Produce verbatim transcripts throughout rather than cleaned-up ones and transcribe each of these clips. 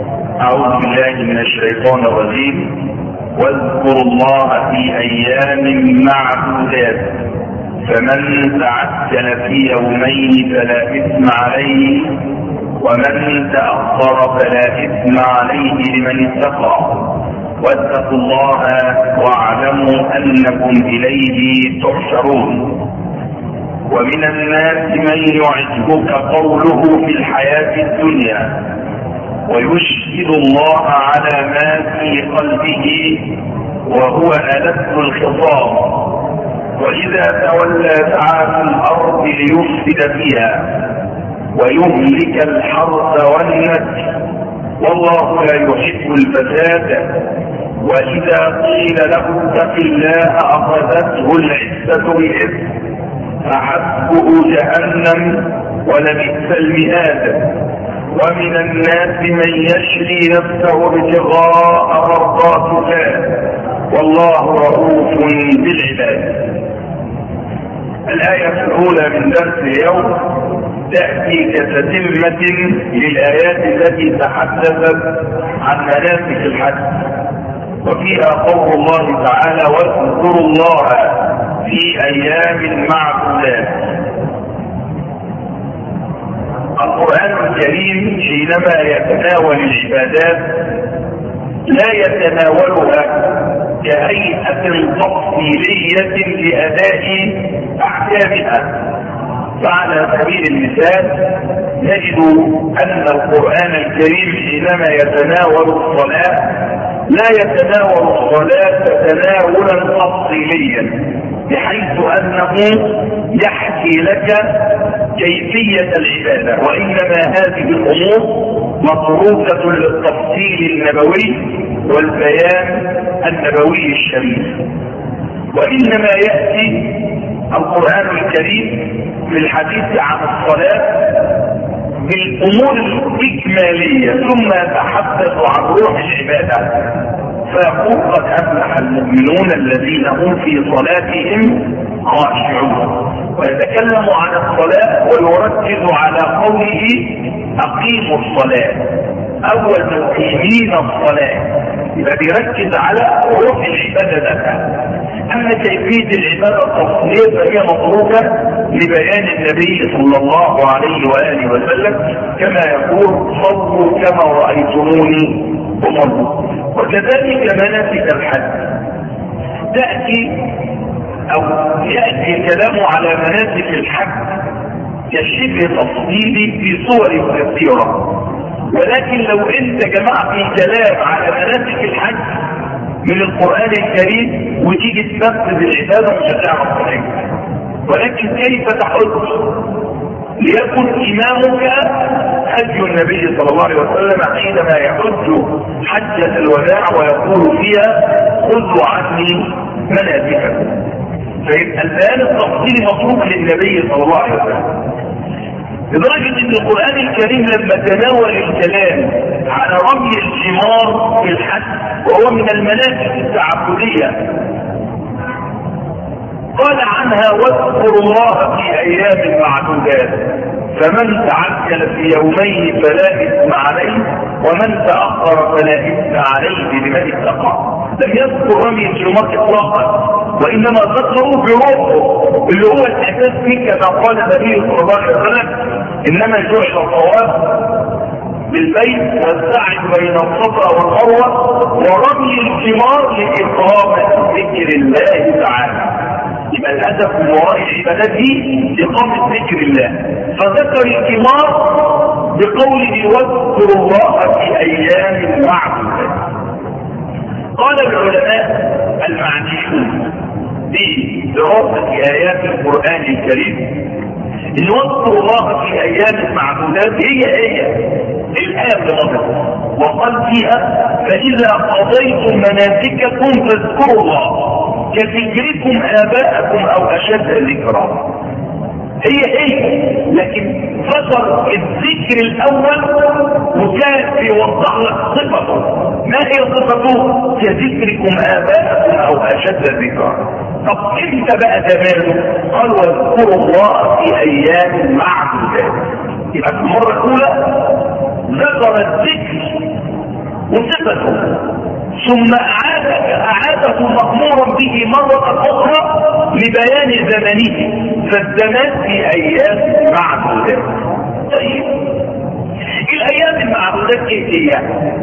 أعوذ بالله من الشيطان الرجيم. واذكروا الله في أيام معدودات فمن تعجل في يومين فلا إثم عليه ومن تأخر فلا إثم عليه لمن اتقى واتقوا الله واعلموا أنكم إليه تحشرون. ومن الناس من يعجبك قوله في الحياة الدنيا ويشهد الله على ما في قلبه وهو ألد الخصام وإذا تولى سعى في الأرض ليفسد فيها ويهلك الحرث والنسل والله لا يحب الفساد. وإذا قيل له اتق الله أخذته العزة بالإثم فحسبه جهنم ولبئس المهاد. ومن الناس من يشري نفسه ابتغاء مرضات الله والله رؤوف بالعباد. الآية الأولى من درس اليوم تأتي كتتمة للآيات التي تحدثت عن مناسك الحج، وفيها قول الله تعالى واذكروا الله في أيام معدودات. القرآن الكريم حينما يتناول العبادات لا يتناولها كهيئة تفصيلية لأداء أحكامها. فعلى سبيل المثال نجد أن القرآن الكريم حينما يتناول الصلاة لا يتناول الصلاة تناولا تفصيليا بحيث أنه يحكي لك كيفية العبادة، وإنما هذه الأمور مطروقة للتفصيل النبوي والبيان النبوي الشريف. وإنما يأتي القرآن الكريم في الحديث عن الصلاة بالأمور الإكمالية ثم يتحدث عن روح العبادة فيقول قد أفلح المؤمنون الذين هم في صلاتهم خاشعون، ويتكلم عن الصلاة ويركز على قوله أقيموا الصلاة أول مقيمين الصلاة، يبقى بيركز على روح العبادة ذاتها. أما كيفية العبادة التفصيلية فهي مطروقة لبيان النبي صلى الله عليه وآله وسلم كما يقول صلوا كما رأيتموني أصلي. وكذلك مناسك الحج تأتي أو يأتي الكلام على مناسك الحج كشبه تفصيلي في صور كثيرة، ولكن لو انت جمعت كلام على مناسك الحج من القرآن الكريم وتيجي تنفذ العبادة مش هتعرف حاجة. ولكن كيف تحج؟ ليكن إمامك حج النبي صلى الله عليه وسلم حينما يحج حجة الوداع ويقول فيها خذوا عني مناسككم. فيبقى البيان التفصيلي مطلوب للنبي صلى الله عليه وسلم، لدرجة ان القرآن الكريم لما تناول الكلام على رمي الجمار في الحج وهو من المناسك التعبدية قال عنها واذكروا الله في ايام معدودات فمن تعجل في يومين فلا اثم عليه ومن تأخر فلا اثم عليه لمن اتقى. لم يذكر رمي الجمار اطلاقا، وانما ذكروا بروحه اللي هو الاساس فيه كما قال النبي صلى الله عليه وسلم انما جعل الطواف بالبيت والسعي بين الصفا والمروه ورمي الجمار لاقامه ذكر الله تعالى. يبقى الهدف من وراء العبادات دي اقامه ذكر الله، فذكر الجمار بقوله واذكروا الله في ايام معدودات. قال العلماء المعنيون بدراسة آيات القرآن الكريم إن واذكروا الله في أيام معدودات هي هي الآية بمضى وقال فيها فإذا قضيتم مناسككم فاذكروا الله كذكركم آباءكم أو أشد ذكرا. هي هي لكن ذكر الذكر الأول وكان بيوضح لك صفته. ما هي صفته؟ كذكركم آباءكم أو أشد ذكرا. طب امتى بقى زمانه؟ قال واذكروا الله في أيام معدودات. يبقى في المرة الأولى ذكر الذكر نفسه ثم أعاد أعاده مأمورا به مرة أخرى لبيان زمنه، فالزمان في أيام معدودات. طيب الأيام المعدودات إيه هي؟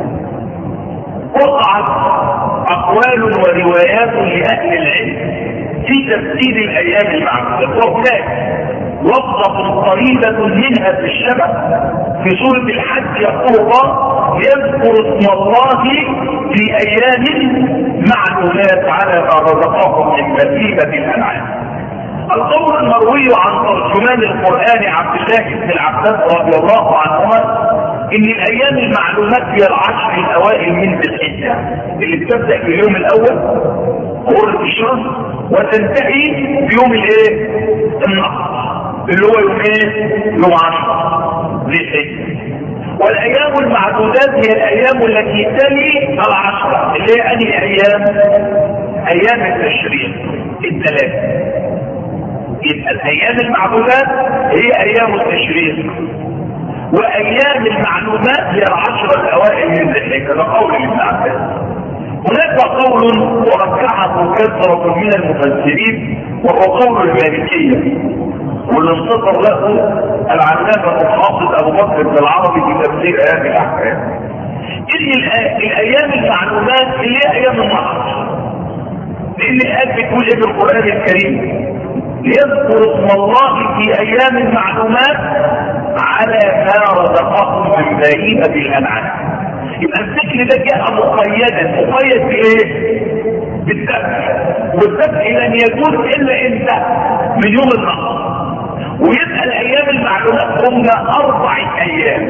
وقعت أقوال وروايات لأهل العلم في تفسير الأيام المعدودات، وهناك لفظة قريبة منها في الشبه في سورة الحج يقول الله يذكر اسم الله في أيام معلومات على ما رزقهم من بهيمة الأنعام. القول المروي عن ترجمان القرآن عبد الله بن العباس رضي الله عنهما إن الأيام المعلومات هي العشر الأوائل من ذي الحجة اللي بتبدأ في اليوم الأول غروب الشمس وتنتهي بيوم الايه؟ النحر اللي هو يوم ايه؟ يوم عشرة ذي الحجة. والايام المعدودات هي الايام التي تلي العشرة اللي هي انهي ايام؟ ايام التشريق الثلاثة. يبقى الايام المعدودات هي ايام التشريق، وايام المعلومات هي العشرة الاوائل من ذي الحجة. ده قول ابن عباس. هناك قول ورجحه كثرة من المفسرين وهو قول المالكية، واللي انتصر له العلامة الحافظ ابو بكر بن العربي في تفسير ايام الاحكام. ان الايام المعلومات اللي هي ايام النحر، لان الايات بتقول ايه في القران الكريم؟ يذكر اسم الله في ايام المعلومات على ما رزقهم من بهيمة الانعام. يبقى الذكر ده جاء مقيدا، مقيد بايه؟ بالذبح، والذبح لن يجوز الا امتى؟ من يوم النحر. ويبقى الايام المعلومات هم اربع ايام،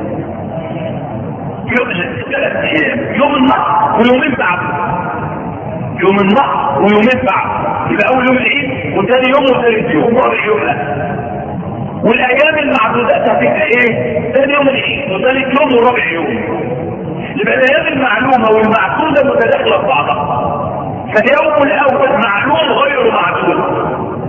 يوم ثلاث ايام، يوم النحر ويومين بعده، يوم النحر ويومين بعده. يبقى اول يوم العيد وثاني يوم وثالث يوم ورابع يوم. لا، والايام المعدودات هتبقى ايه؟ ثاني يوم العيد وثالث يوم ورابع يوم. يبقى الايام المعلومه والمعدوده متداخله في بعضها. فاليوم الاول معلوم غير معدود،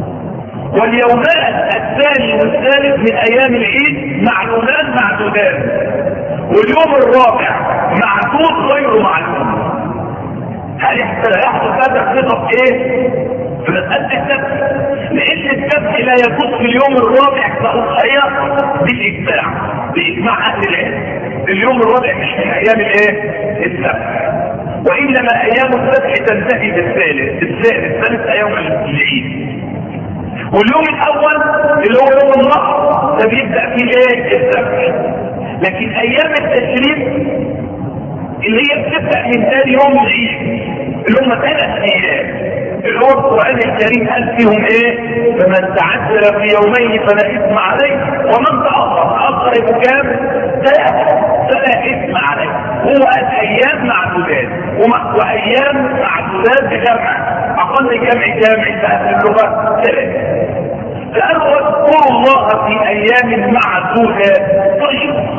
واليومان الثاني والثالث من ايام العيد معلومات معدودات، واليوم الرابع معدود غير معلوم. هل يحدث هذا الخطب ايه؟ في مسألة الذبح، لان الذبح لا يجوز في اليوم الرابع كأضحية بالاجماع، باجماع اهل العلم. اليوم الرابع مش من ايام الايه؟ الذبح، وانما ايام الذبح تنتهي بالثالث، الثالث ثالث ايام العيد. واليوم الاول اللي هو يوم النحر ده بيبدا فيه ايه؟ الذبح. لكن ايام التشريق اللي هي بتبدا من ثاني يوم العيد اللي هم ثلاث ايام، اللي هو القران الكريم قال فيهم ايه؟ فمن تعجل في يومين فلا اثم عليه ومن تاخر تاخر بكام؟ ثلاثه فلا اثم عليه. هو الايام معدودات، وايام معدودات بجمع، اقل جمع جامع في اهل اللغه ثلاثه. فقالوا واذكروا الله في ايام معدودات. طيب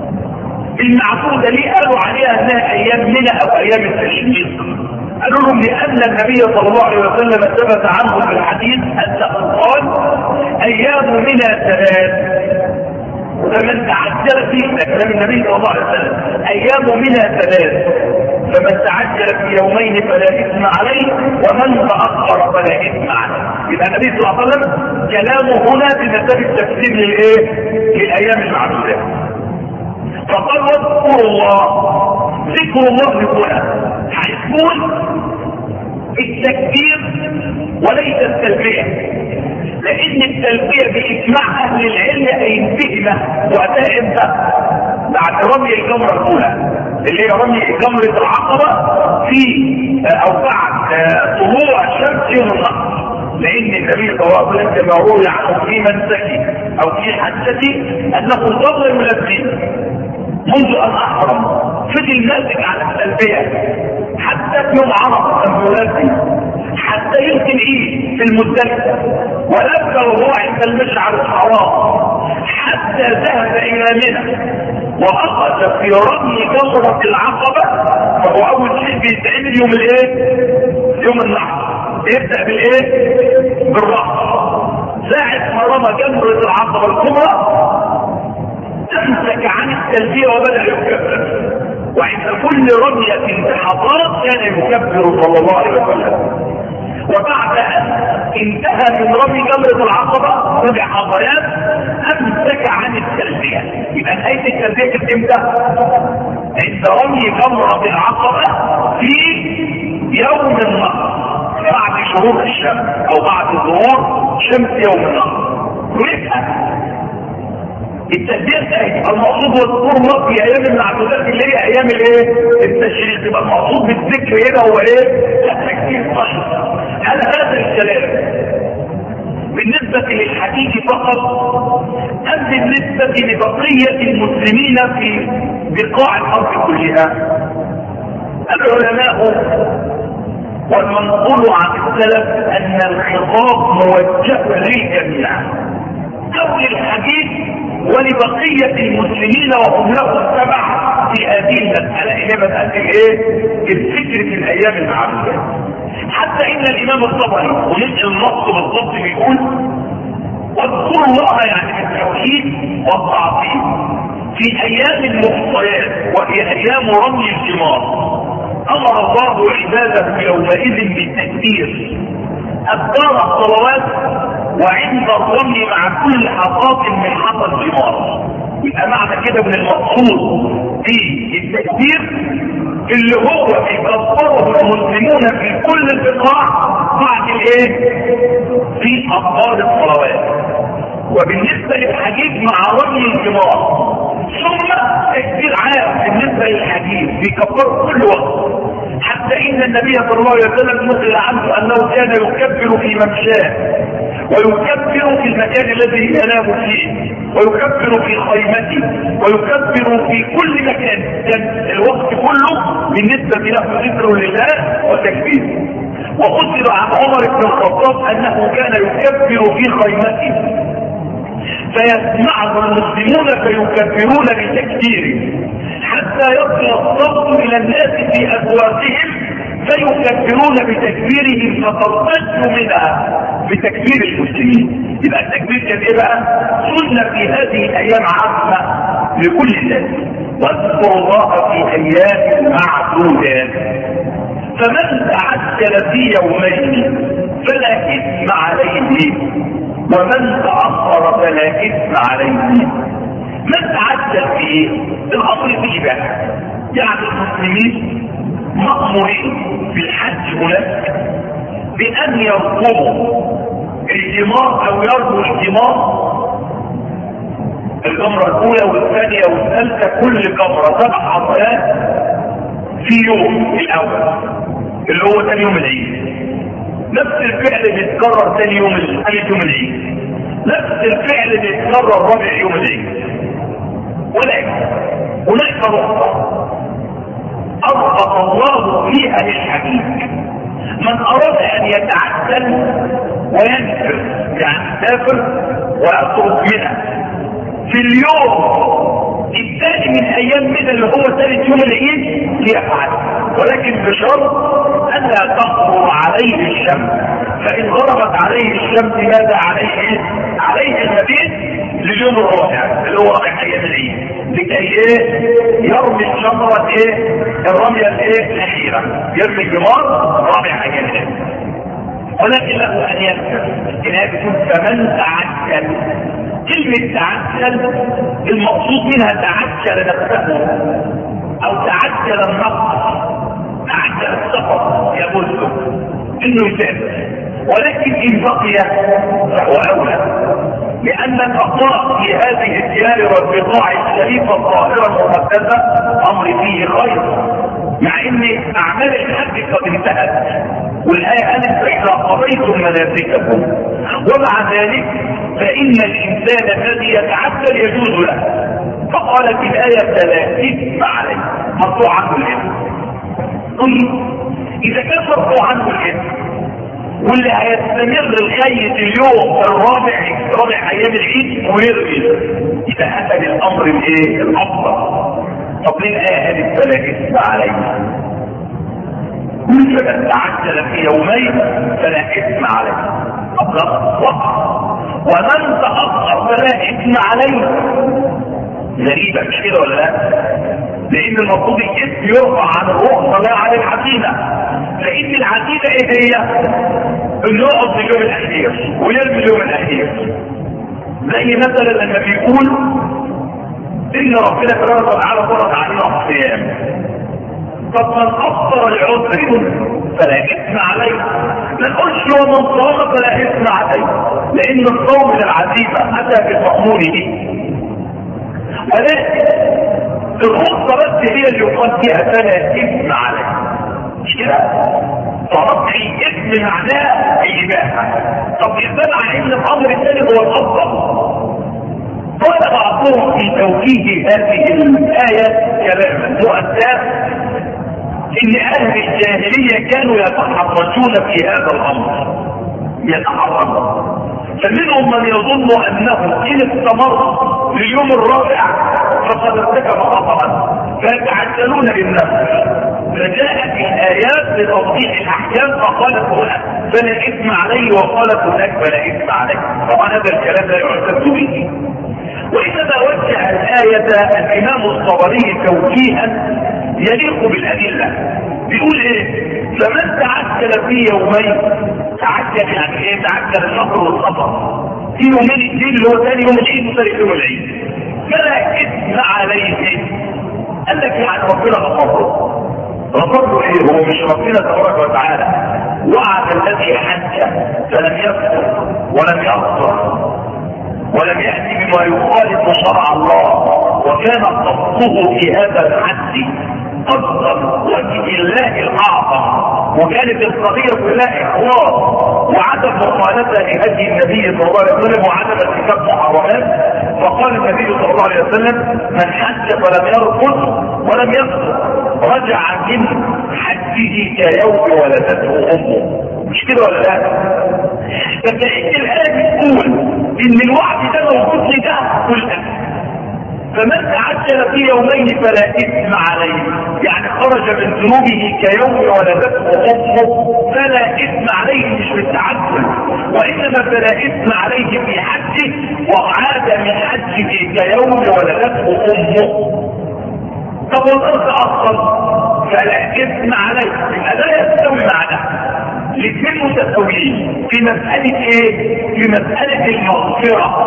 المعدودة ليه قالوا عليها انها ايام منى او ايام التشريق؟ قالوا لهم لان النبي صلى الله عليه وسلم ثبت عنه في الحديث انه قال ايام منى ثلاث، فمن تعجل فيه، كلام النبي صلى الله عليه وسلم، ايام منى ثلاث، فمن تعجل في يومين فلا اثم عليه ومن تاخر فلا اثم عليه. يبقى النبي صلى الله عليه وسلم كلامه هنا بمثابه التفسير للايه؟ للايام المعدودات. فقال واذكروا الله. ذكر الله هنا هيكون التكبير وليس التلبيه، لان التلبيه باجماع اهل العلم هينتهي وقتها امتى؟ بعد رمي الجمره الاولى اللي هي رمي جمره العقبه في او بعد طلوع الشمس يوم النحر، لان النبي صلى الله عليه وسلم كما روي عنه في منسكه او في حجته انه ظل يلبي منذ ان احرم، فضل ماسك على التلبيه حتى في يوم عرفه كان يلبي، حتى يلقي العيد في المزدلفه، ولبى وهو عند المشعر الحرام، حتى ذهب الى منى واخذ في رمي جمره العقبه. فهو اول شيء بيتعمل يوم الايه؟ يوم النحر. يبدا بالايه؟ بالرأس. ساعه ما رمى جمره العقبه الكبرى امسك عن التلبيه وبدا يكبر، وعند كل كل رمية بحصاة كان يكبر صلى الله عليه وسلم. وبعد ان انتهى من رمي جمرة العقبة سبع حصيات امسك عن التلبية. يبقى نهاية التلبية كانت امتى؟ عند رمي جمرة العقبة في يوم النحر بعد شروق الشمس او بعد ظهور شمس يوم النحر. ويبقى التلبية ايه؟ المقصود والذكور الله في ايام المعدودات اللي هي ايام الايه؟ التشريق. يبقى المقصود بالذكر هنا هو ايه؟ التكبير. طيب هل هذا الكلام بالنسبة للحديث فقط ام بالنسبة لبقية المسلمين في بقاع الارض كلها؟ العلماء والمنقول عن السلف ان الخطاب موجه للجميع او للحديث ولبقية المسلمين وهم له التبع في هذه المسألة اللي مسألة الايه؟ الذكر في الايام المعدودة. حتى ان الامام الطبري وننقل النص بالضبط بيقول واذكروا الله يعني التوحيد والتعظيم في ايام المحصيات وهي ايام رمي الجمار. امر الله عباده يومئذ بالتكبير أذكار الصلوات وعند الرمي مع كل حصاة من حصى الجمار. يبقى معنى كده من المقصود في التكبير اللي هو يكبره المسلمون في كل البقاع بعد الايه؟ في أذكار الصلوات. وبالنسبة للحديث مع رمي الجمار ثم تكبير عام بالنسبة للحديث بيكبره كل وقت. حتى ان النبي صلى الله عليه وسلم نقل عنه انه كان يكبر في ممشاه ويكبر في المكان الذي ينام فيه ويكبر في خيمته ويكبر في كل مكان. كان الوقت كله بالنسبة له ذكر لله وتكبير. وقصد عن عمر بن الخطاب انه كان يكبر في خيمته فيسمعه المسلمون فيكبرون بتكبيره حتى يصل الصوت الى الناس في ابوابهم فيكبرون بتكبيرهم فترتج منها بتكبير المسلمين. يبقى التكبير كان ايه بقى؟ سنة في هذه الايام عامة لكل الناس. واذكروا الله في ايام معدودات فمن تعجل في يومين فلا اثم عليه ومن تأخر فلا اثم عليه. من تعجل في ايه؟ الامر فيه بقى يعني المسلمين مأمورين في الحج هناك بأن يرقبوا الجمار أو يرقبوا الجمار الجمرة الأولى والثانية والثالثة كل جمرة سبع حصيات في يوم الأول اللي هو ثاني يوم العيد. نفس الفعل بيتكرر ثاني يوم ثالث يوم العيد. نفس الفعل بيتكرر رابع يوم العيد. ولكن هناك نقطة أضبط الله فيها للحديث. من أراد أن يتعدل وينفر يعني يسافر ويخرج منها في اليوم الثاني من أيام من اللي هو ثالث يوم العيد ليفعل، ولكن بشرط أن لا تغرب عليه الشمس. فإن غربت عليه الشمس ماذا عليه؟ عليه المبيت لليوم الرابع اللي هو رابع أيام العيد لكي ايه؟ يرمي الشمرة ايه؟ الرمية الايه؟ الأخيرة يرمي الجمار رابع أيام العيد. ولكن له أن يذكر إنها بتكون فمن تعجل. كلمة تعجل المقصود منها تعجل نفسه أو تعجل النقص تعجل السفر يقول إنه يسافر. ولكن إن بقي فهو أولى لأن البقاء في هذه الديار والبقاع الشريفة الطاهرة المقدسة أمر فيه خير، مع ان اعمال الحج قد انتهت والآية قالت فإذا قضيتم مناسككم. ومع ذلك فإن الإنسان الذي يتعدل يجوز له. فقالت الآية فلا إثم عليه مرفوع عنه الإثم. طيب إذا كان مرفوع عنه الإثم واللي هيستمر لغاية اليوم الرابع رابع أيام العيد ويرمي إذا أتى الأمر الإيه؟ الأفضل. طب ليه الآية قالت فلا إثم عليه؟ كل من تعجل في يومين فلا إثم عليه. أطلق وقع. ومن تأخر فلا إثم عليه. غريبة مش كده ولا لا؟ لان المفروض الاسم يرفع عن الرخصه لا عن العزيمه، لان العزيمه ايه هي؟ انه يقعد في اليوم الاخير ويرمي اليوم الاخير. زي مثلا لما بيقول ان ربنا سبحانه وتعالى فرض علينا الصيام، طب من افطر العذر فلا اثم عليه، ما نقولش ومن صام فلا اثم عليه، لان الصوم للعزيمه اتى بالمأمور به. ولكن الرخصه بس هي اللي يقال فيها فلا اثم عليه، مش كده؟ فرفع الاسم معناه الاباحه. طب ازاي مع ان الامر الثاني هو الافضل؟ قال بعضهم في توجيه هذه الايه كلاما مؤثرا ان اهل الجاهليه كانوا يتحرجون في هذا الامر، يتحرجون، فمنهم من يظن انه ان استمر لليوم الرابع فقد ارتكب خطأ فيتعجلون بالنفس، فجاءت الايات لتوضيح الاحكام فقالت هناك فلا اثم عليه وقالت هناك فلا اثم عليه. طبعا هذا الكلام لا يعتد به، وانما وجه الايه الامام الطبري توجيها يليق بالادله. بيقول ايه؟ فمن تعجل في يومين، تعجل يعني ايه؟ تعجل الشهر والسفر في يومين اثنين اللي هو ثاني يوم العيد وثالث يوم العيد فلا اثم عليه. قال لك يعني ربنا غفر غفر له ايه؟ هو مش ربنا تبارك وتعالى وعد الذي حج فلم يكفر ولم يقصر ولم يأتي بما يخالف شرع الله، وكان قصده في هذا الحج قصد وجه الله الاعظم، وكانت القضيه كلها اخلاص وعدم مخالفه لهدي النبي صلى الله عليه وسلم وعدم ارتكاب محرمات. فقال النبي صلى الله عليه وسلم من حج فلم يرفث ولم يفسق رجع من حجه كيوم ولدته امه. مش كده ولا لا؟ فكأن الآية بتقول إن الوعد ده موجود لده كله، فمن تعجل في يومين فلا إثم عليه، يعني خرج من ذنوبه كيوم ولدته أمه فلا إثم عليه، مش بالتعجل، وإنما فلا إثم عليه في حجه وعاد من حجه كيوم ولدته أمه. طب والأرض أصلا فلا إثم عليه، يبقى لا يستوي معناه. الاثنين متساويين في مسألة ايه؟ في مسألة المغفرة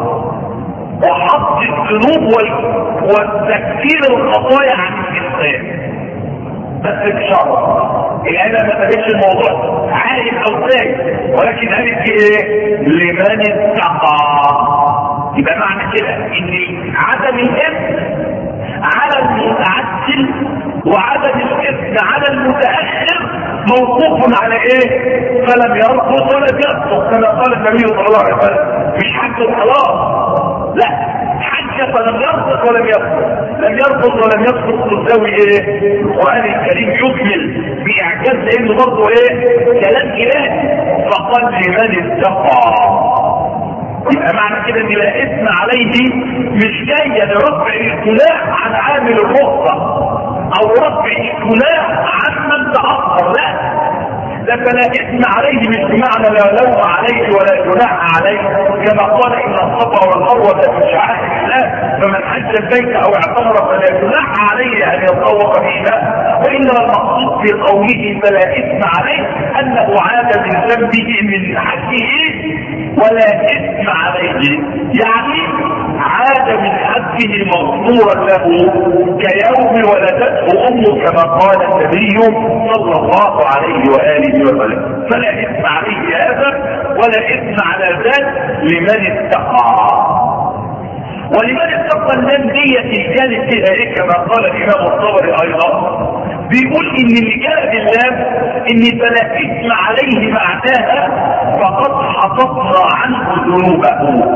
وحط الذنوب والتكفير الخطايا عن الإنسان، بس بشرط الآية ما تبقاش الموضوع عارف أو تاج، ولكن قالت ايه؟ لمن اتقى. يبقى معنى كده ان عدم الإثم على المتعجل وعدم الإثم على المتأخر موقوف على ايه؟ فلم يرفض ولم يسقط، كما قال النبي صلى الله عليه وسلم. مش حج خلاص، لا، حج فلم يرفض ولم يسقط. لم يرفض ولم يسقط تساوي ايه؟ القرآن الكريم يكمل باعجاز لانه برضه ايه؟ كلام الهي. فقال لمن اتقى، يبقى معنى كده ان لا اثم عليه مش جايه لرفع الجناح عن عامل الرخصه او رفع الجناح عن من تاخر، لا، ده فلا اثم عليه مش بمعنى لا لوم عليه ولا جناح عليه، كما قال ان الصفا والمروه من شعائر الله فمن حج البيت او اعتمر فلا جناح عليه ان يطوف بهما، وانما المقصود في قوله فلا اثم عليه انه عاد من ذنبه من حجه ولا اثم عليه، يعني عاد من حجه مغفورا له كيوم ولدته امه، كما قال النبي صلى الله عليه واله وسلم. فلا اثم عليه هذا ولا اثم على ذاك لمن اتقى. ولمن اتقى اللام ديت كانت كده ايه؟ كما قال الامام الطبري ايضا بيقول ان اللي جاء باللام ان فلا اثم عليه معناها فقد حططنا عنه ذنوبه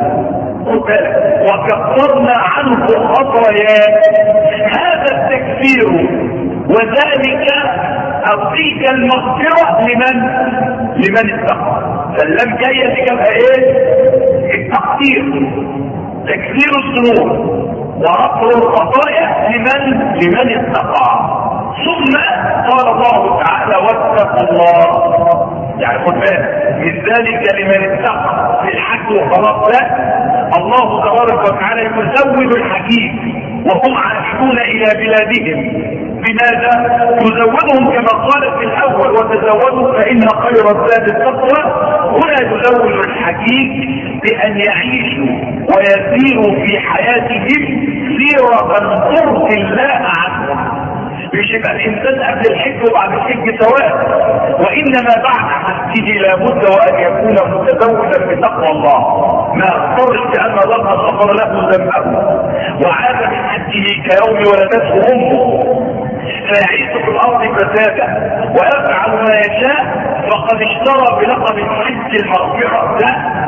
وكفرنا عنه خطاياه. هذا التكفير وذلك او تلك المغفره لمن لمن اتقى. فاللام جايه تجيبها ايه؟ التقدير، تكفير الذنوب ورفع الخطايا لمن لمن اتقى. ثم قال الله تعالى واتقوا الله، يعني خد بالك من ذلك لمن اتقى في الحج وخلاص، لا، الله تبارك وتعالى يزود الحكيم وهم عائدون الى بلادهم. لماذا؟ يزودهم كما قال في الاول وتزودوا فان خير الزاد التقوى. هنا يزود الحديث بان يعيشوا ويسيروا في حياتهم سيرة ترضي الله عنهم. مش يبقى الانسان قبل الحج وبعد الحج سواء، وانما بعد حجه لابد وان يكون متزوجا بتقوى الله، ما اضطرش بان الله غفر له ذنبه وعاد من حجه كيوم ولدته امه، فيعيش في الارض فسادا ويفعل ما يشاء فقد اشترى بلقب الحج المغفره. لا،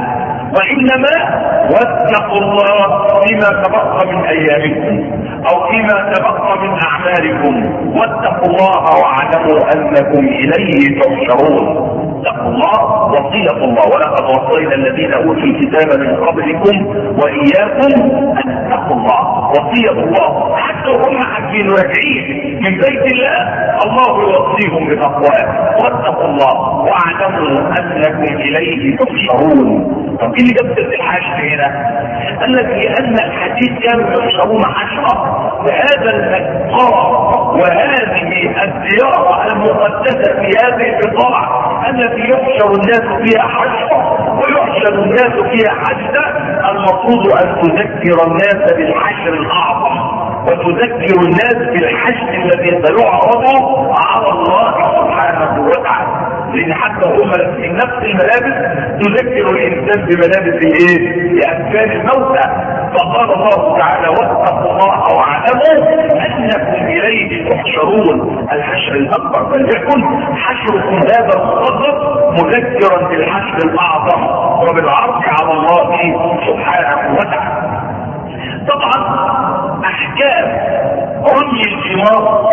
وانما واتقوا الله فيما تبقى من ايامكم او فيما تبقى من اعمالكم، واتقوا الله واعلموا انكم اليه تحشرون. اتقوا الله وصية الله، ولقد وصينا الذين اوتوا الكتاب من قبلكم واياكم ان اتقوا الله. وصية الله حتى هم حاجين راجعين من بيت الله الله يوصيهم بتقواه، واتقوا الله واعلموا انكم اليه تحشرون. طب ايه اللي جاب الحشر هنا؟ قال لك لان الحديث كانوا يحشرون حشرا، وهذا المقام وهذه الزياره المقدسه في هذه البقاع التي يحشر الناس فيها حشرا ويحشر الناس فيها حشدا، المفروض ان تذكر الناس بالحشر الاعظم وتذكر الناس بالحشد الذي سيعرض على الله سبحانه وتعالى. لان حتى هم في نفس الملابس تذكر الانسان بملابس ايه؟ بأكفان الموتى. فقال الله تعالى واتقوا الله واعلموا انكم اليه تحشرون. الحشر الاكبر فليكن حشركم هذا المصدر مذكرا بالحشر الاعظم وبالعرض على الله سبحانه وتعالى. طبعا احكام رمي الجمار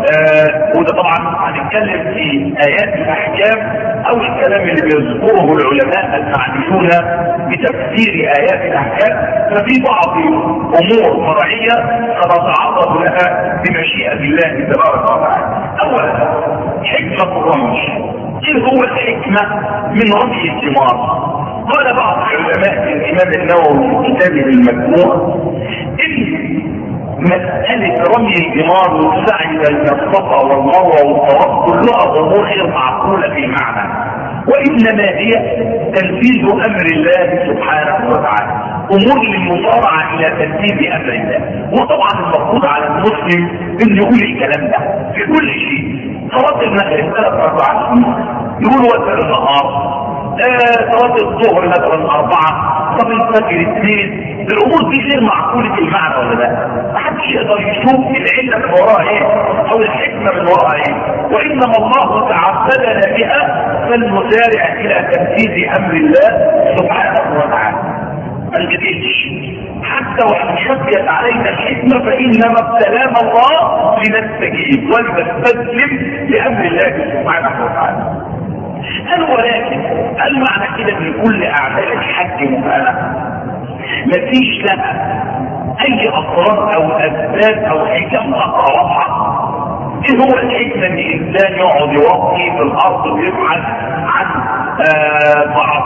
آه وده طبعا هنتكلم في ايات الاحكام او الكلام اللي بيذكره العلماء المعنيون بتفسير ايات الاحكام، ففي بعض امور فرعيه سنتعرض لها بمشيئه الله تبارك وتعالى. اولا حكمه الرمي. ايه هو الحكمه من رمي الجمار؟ قال بعض العلماء الامام النووي في كتابه المجموع ان مسألة رمي الجمار والسعي بين الصفا والمروة والطواف كلها امور غير معقولة في المعنى، وانما هي تنفيذ امر الله سبحانه وتعالى، امور للمصارعة الى تنفيذ امر الله. وطبعا المفروض على المسلم انه يقول الكلام ده في كل شيء. صلاة المغرب ثلاث اربع يقول وتر النهار، صلاة الظهر مثلا اربعة، طب الفجر اثنين. الامور دي غير معقولة المعنى ولا لا؟ محدش يقدر يشوف العلة من وراء ايه او الحكمة من وراء ايه، وانما الله تعبدنا بها فلنسارع الى تنفيذ امر الله سبحانه وتعالى. الجديدش حتى وان شكت علينا الحكمة فانما ابتلانا الله لنستجيب ولنستسلم لامر الله سبحانه وتعالى. هل ولكن هل معنى كده ان كل اعمال الحج مكانه مفيش لها اي اضرار او اسباب او حكم واضحه؟ ايه هو الحكمه ان الانسان يقعد يوطي في الارض ويبحث عن آه بعض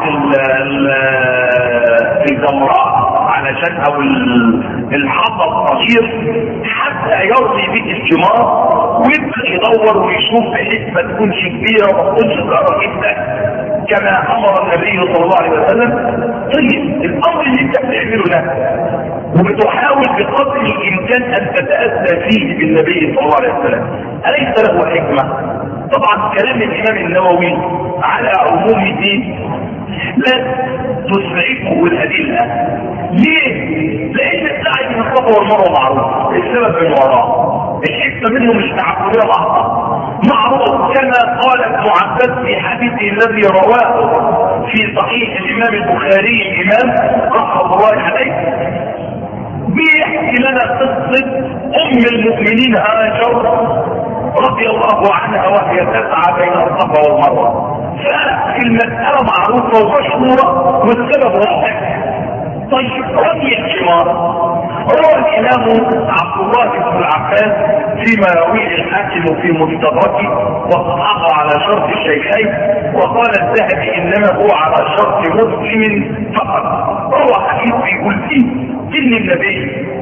الجمرات علشان او الحطب الصغير حتى يرمي به الجمار ويبقى يدور ويشوف بحيث ما تكونش كبيره وما تكونش صغيره جدا كما امر النبي صلى الله عليه وسلم؟ طيب الامر اللي انت بتعمله ده وبتحاول بقدر الامكان ان تتاسى فيه بالنبي صلى الله عليه وسلم، اليس له حكمه؟ طبعا كلام الامام النووي على عمومه لا تسعفه الادله. ليه؟ لان السعي من الصفا والمروه معروف، السبب من وراه، الحكمه منه مش تعبديه لحظه، معروف كما قال ابن عباس في حديثه الذي رواه في صحيح الامام البخاري الامام رحمه الله عليه، بيحكي لنا قصه ام المؤمنين هاجر رضي الله عنها وهي تسعى بين الصفا والمروه. فالمساله معروفه ومشهوره والسبب واضح. طيب رمي الجمار، روى الامام عبد الله بن العباس فيما يرويه الحاكم في مستدركه وصححه على شرط الشيخين، وقال الذهبي انما هو على شرط مسلم فقط. روى حديث يقول فيه ان النبي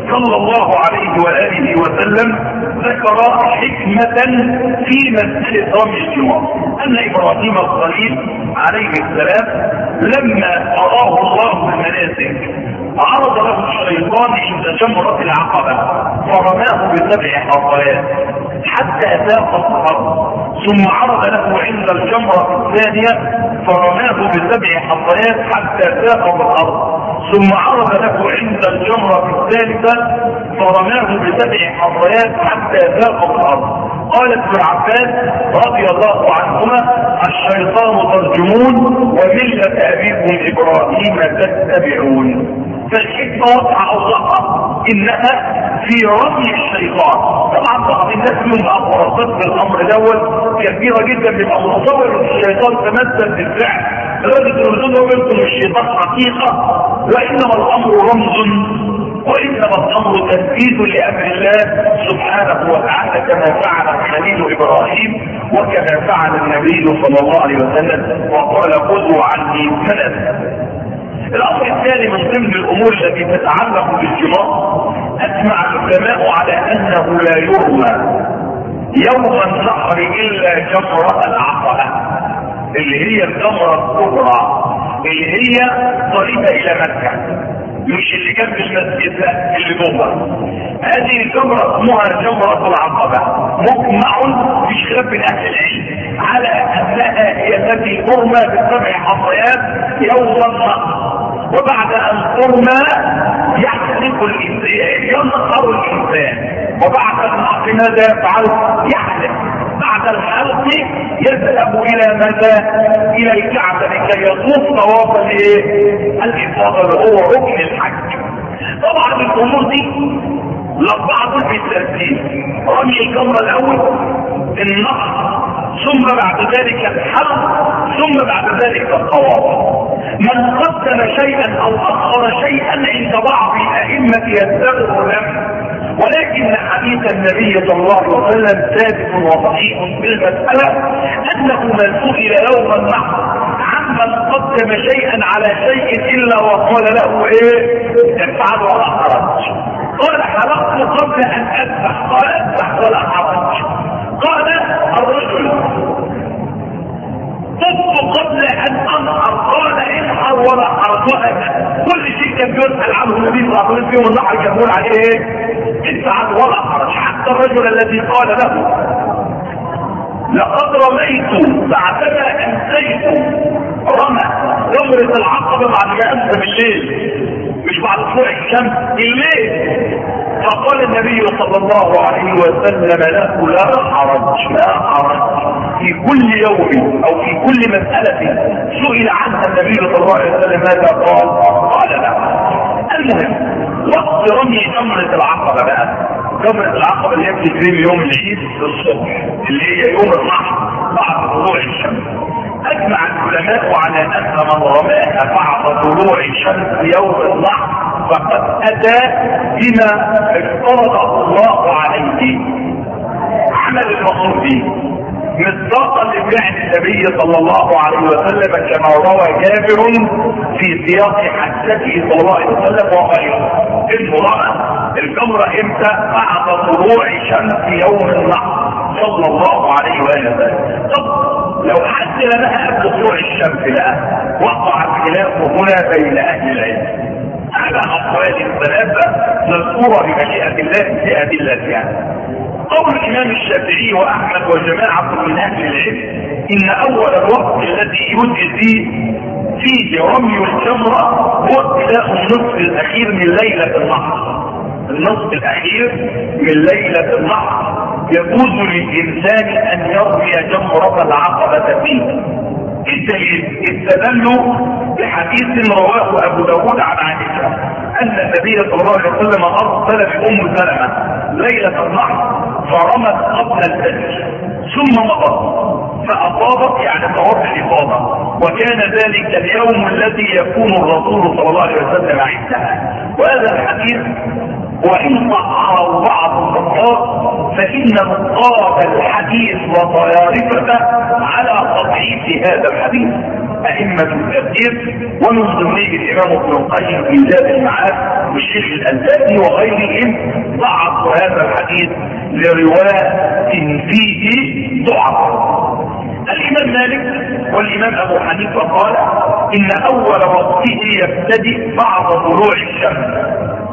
صلى الله عليه وآله وسلم ذكر حكمة في مسألة رمي الجمار، أن إبراهيم الخليل عليه السلام لما أراه الله المناسك عرض له الشيطان عند جمرة العقبة فرماه بسبع حصيات حتى ذاق الأرض، ثم عرض له عند الجمرة الثانية فرماه بسبع حصيات حتى ذاق الأرض، ثم عرض له عند الجمرة الثالثة فرماه بسبع حصيات حتى ذاق الأرض. قال ابن عباس رضي الله عنهما: الشيطان ترجمون وملة أبيكم إبراهيم تتبعون. فالحكمة واضحة أوضحها إنها في رمي الشيطان. طبعا بعض الناس لهم أخبارات في الأمر دوت كثيرة جدا، بيبقى متصور إن الشيطان تمثل بالفعل لدرجة الرسول يقول الشيطان حقيقة، وإنما الأمر رمز، وإنما الأمر تنفيذ لأمر الله سبحانه وتعالى كما فعل خليل إبراهيم وكما فعل النبي صلى الله عليه وسلم وقال: خذوا عني سنة. الأمر الثاني من ضمن الأمور التي تتعلق بالجمار، أجمع العلماء على أنه لا يرمى يوم النحر إلا جمرة العقبة اللي هي الجمرة الكبرى اللي هي طريقة إلى مكة، مش اللي جنب المسجد ده اللي جوه. هذه الجمرة اسمها جمرة العقبة، مجمع في خلاف بين أهل العلم على أنها هي التي ترمى بسبع حصيات يوم النحر، وبعد أن ترمى يحلق الإنسان، ينحر الإنسان، وبعد النحر ماذا يفعل؟ يحلق. بعد الحلق يذهب إلى ماذا؟ إلى الكعبة لكي يطوف طواف الإفاضة اللي هو ركن الحج. طبعا الأمور دي لبعض في الترتيب: رمي الجمرة الأول، النحر، ثم بعد ذلك الحلق، ثم بعد ذلك الطواف. من قدم شيئا أو أخر شيئا عند بعض الأئمة يستغفر له، ولكن حديث النبي صلى الله عليه وسلم ثابت وصحيح بالمسألة أنه من سئل يوم النحر عمن قدم شيئا على شيء إلا وقال له إيه؟ افعل ولا حرج. قال: حلقت قبل أن أذبح. قال: اذبح ولا حرج. قال الرجل: طفت قبل أن أنحر. قال: انحر ولا حرج. كل شيء كان بيسأل عنه النبي صلى الله عليه وسلم في يوم النحر كان بيقول عليه ايه؟ افعل ولا حرج. حتى الرجل الذي قال له: لقد رميت بعدما أمسيت، رمى جمرة العقبة بعد ما أمسى بالليل، مش بعد طلوع الشمس، بالليل. فقال النبي صلى الله عليه وسلم له: لا حرج، لا حرج. في كل يوم او في كل مسألة سئل عنها النبي صلى الله عليه وسلم ماذا قال؟ قال لا. المهم وقت رمي جمرة العقبة بقى، جمرة العقبة اللي هي بتترمي يوم العيد الصبح اللي هي يوم النحر بعد طلوع الشمس. اجمع العلماء على ان من رماها بعد طلوع الشمس يوم النحر فقد اتى بما افترضه الله عليه، عمل المقصود مصداقا لفعل النبي صلى الله عليه وسلم كما روى جابر في سياق حديثه صلى الله عليه وسلم وغيره: انه رمى الجمرة امتى؟ بعد طلوع شمس يوم النحر صلى الله عليه وسلم. طب لو حد لها قبل طلوع الشمس بقى وقع الخلاف هنا بين اهل العلم على اقوال الثلاثه مذكوره بمشيئه الله في ادلتها. قول الامام الشافعي واحمد وجماعه من اهل العلم ان اول الوقت الذي يجزي فيه رمي الجمره هو ابتداء النصف الاخير من ليله النحر. النصف الاخير من ليله النحر يجوز للانسان ان يرمي جمره العقبه فيه. الدليل استدلوا بحديث رواه ابو داود عن عائشه ان النبي صلى الله عليه وسلم ارسل بام سلمه ليله النحر فرمت قبل الفجر ثم مضت فاصابت، يعني طواف الافاضه، وكان ذلك اليوم الذي يكون الرسول صلى الله عليه وسلم عندها. وهذا الحديث وان صححه بعض النقاد فان نقاد الحديث وطيارفته على تضعيف هذا الحديث، ائمة التفسير، ومن ضمنهم الامام ابن القيم في زاد المعاد والشيخ الألباني وغيرهم ضعفوا هذا الحديث لرواية فيه ضعف. الامام مالك والامام ابو حنيفه قال ان اول وقته يبتدئ بعد طلوع الشمس،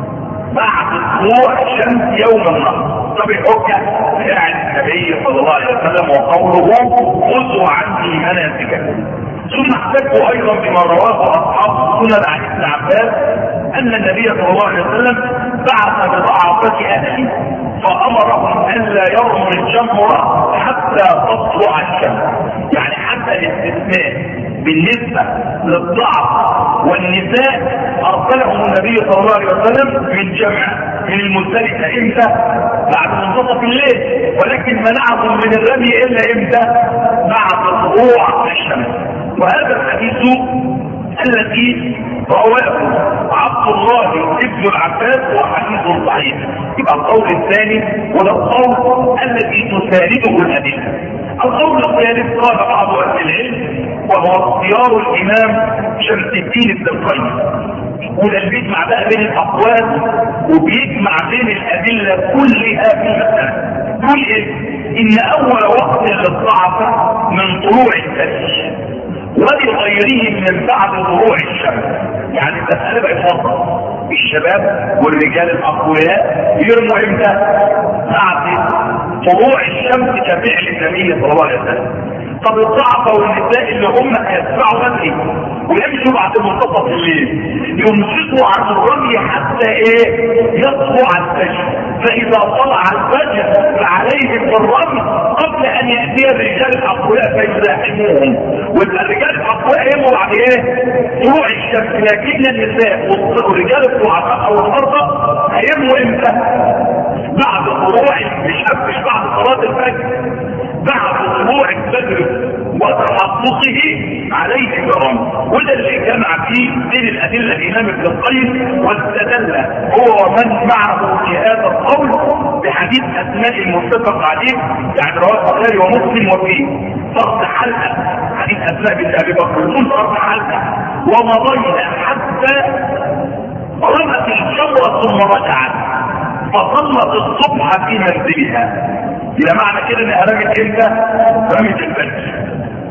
بعد طلوع الشمس يوم النحر. طب الحجه يعني النبي صلى الله عليه وسلم وقوله خذوا عني مناسككم. ثم احتجوا ايضا بما رواه اصحاب السنن عن ابن عباس ان النبي صلى الله عليه وسلم بعث بضعافه اهله فامرهم ان لا يرموا الجمره حتى تطلع الشمس. يعني حتى الاستثناء بالنسبه للضعف والنساء ارسلهم النبي صلى الله عليه وسلم من جمع من المزدلفه امتى؟ بعد منتصف الليل، ولكن منعهم من الرمي الا امتى؟ بعد طلوع الشمس. وهذا الحديث الذي رواه عبد الله ابن العباس وحديث صحيح. يبقى القول الثاني وده القول الذي تسانده الادله. القول الثالث قال بعض اهل العلم وهو اختيار الامام شمس الدين ابن القيم، وده اللي بيجمع بقى بين الاقوال وبيجمع بين الادله كلها في المساله. يقول ايه؟ ان اول وقت للضعف من طلوع الفجر ولغيرهم من بعد طلوع الشمس. يعني المساله بقت واضحه، الشباب والرجال الاقوياء يرموا امتى؟ بعد طلوع الشمس كفعل النبي صلى الله عليه وسلم. طب الضعف والنساء اللي هم يتبعوا بدري ويمشوا بعد منتصف الليل يمسكوا عن الرمي حتى ايه؟ يطلع الفجر. فاذا طلع الفجر فعليهم بالرمي قبل ان ياتي الرجال الاقوياء فيزاحموهم. والرجال الاقوياء يمروا بعد ايه؟ طلوع الشمس. لكن النساء والرجال الضعفاء او المرضى هيمروا امتى؟ بعد طلوع الشمس، مش بعد صلاه الفجر، بعد طلوع الفجر وتحققه عليه الرمي. وده اللي جمع فيه بين الادله الامام ابن القيم واستدل هو ومن معه في هذا القول بحديث اسماء المتفق عليه، يعني رواه البخاري ومسلم، وفيه فرض حلقه حديث اسماء بنت ابي بكر يقول فرض حلقه ومضينا حتى رمت الجمره ثم رجعت فصلت الصبح في منزلها. إلى معنى كده انها رمت امتى؟ رمت الفجر.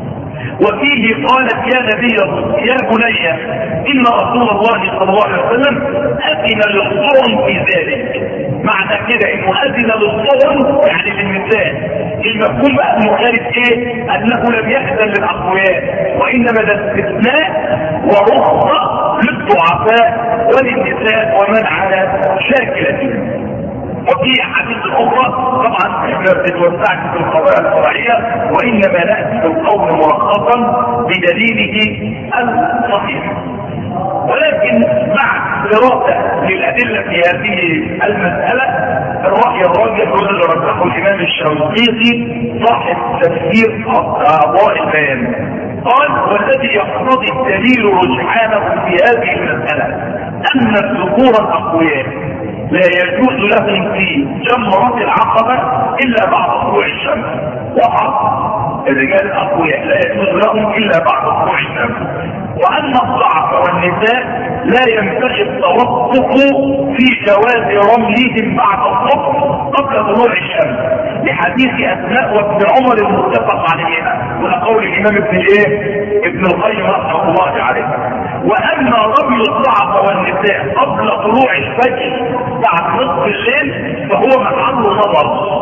وفيه قالت يا نبي يا بني ان رسول الله صلى الله عليه وسلم اذن للصوم في ذلك. معنى كده انه اذن للصوم يعني للنساء. المفهوم بقى مخالف ايه؟ انه لم يأذن للاقوياء، وانما ده استثناء ورخصه للضعفاء وللنساء ومن على شاكلتهم. وفي حديث اخرى طبعا احنا بنتوسعش في القضايا الشرعيه وانما ناتي بالقول مرخصا بدليله الصحيح. ولكن مع دراسه للادله في هذه المساله الراي الراجح هو اللي رجحه الامام الشنقيطي صاحب تفسير اضواء البيان. قال والذي يقتضي الدليل رجحانه في هذه المساله ان الذكور الاقوياء لا يجوز لهم في جمرة العقبة إلا بعد طلوع الشمس. وقع الرجال الأقوياء لا يجوز لهم إلا بعد طلوع الشمس. وأن الضعف والنساء لا ينبغي التوقف في جواز رميهم بعد الصبح قبل طلوع الشمس لحديث أسماء وابن عمر المتفق عليها وقول الإمام ابن إيه؟ ابن القيم رحمه الله عليه. وأما رمي الضعف والنساء قبل طلوع الفجر بعد نصف الليل فهو محل نظر.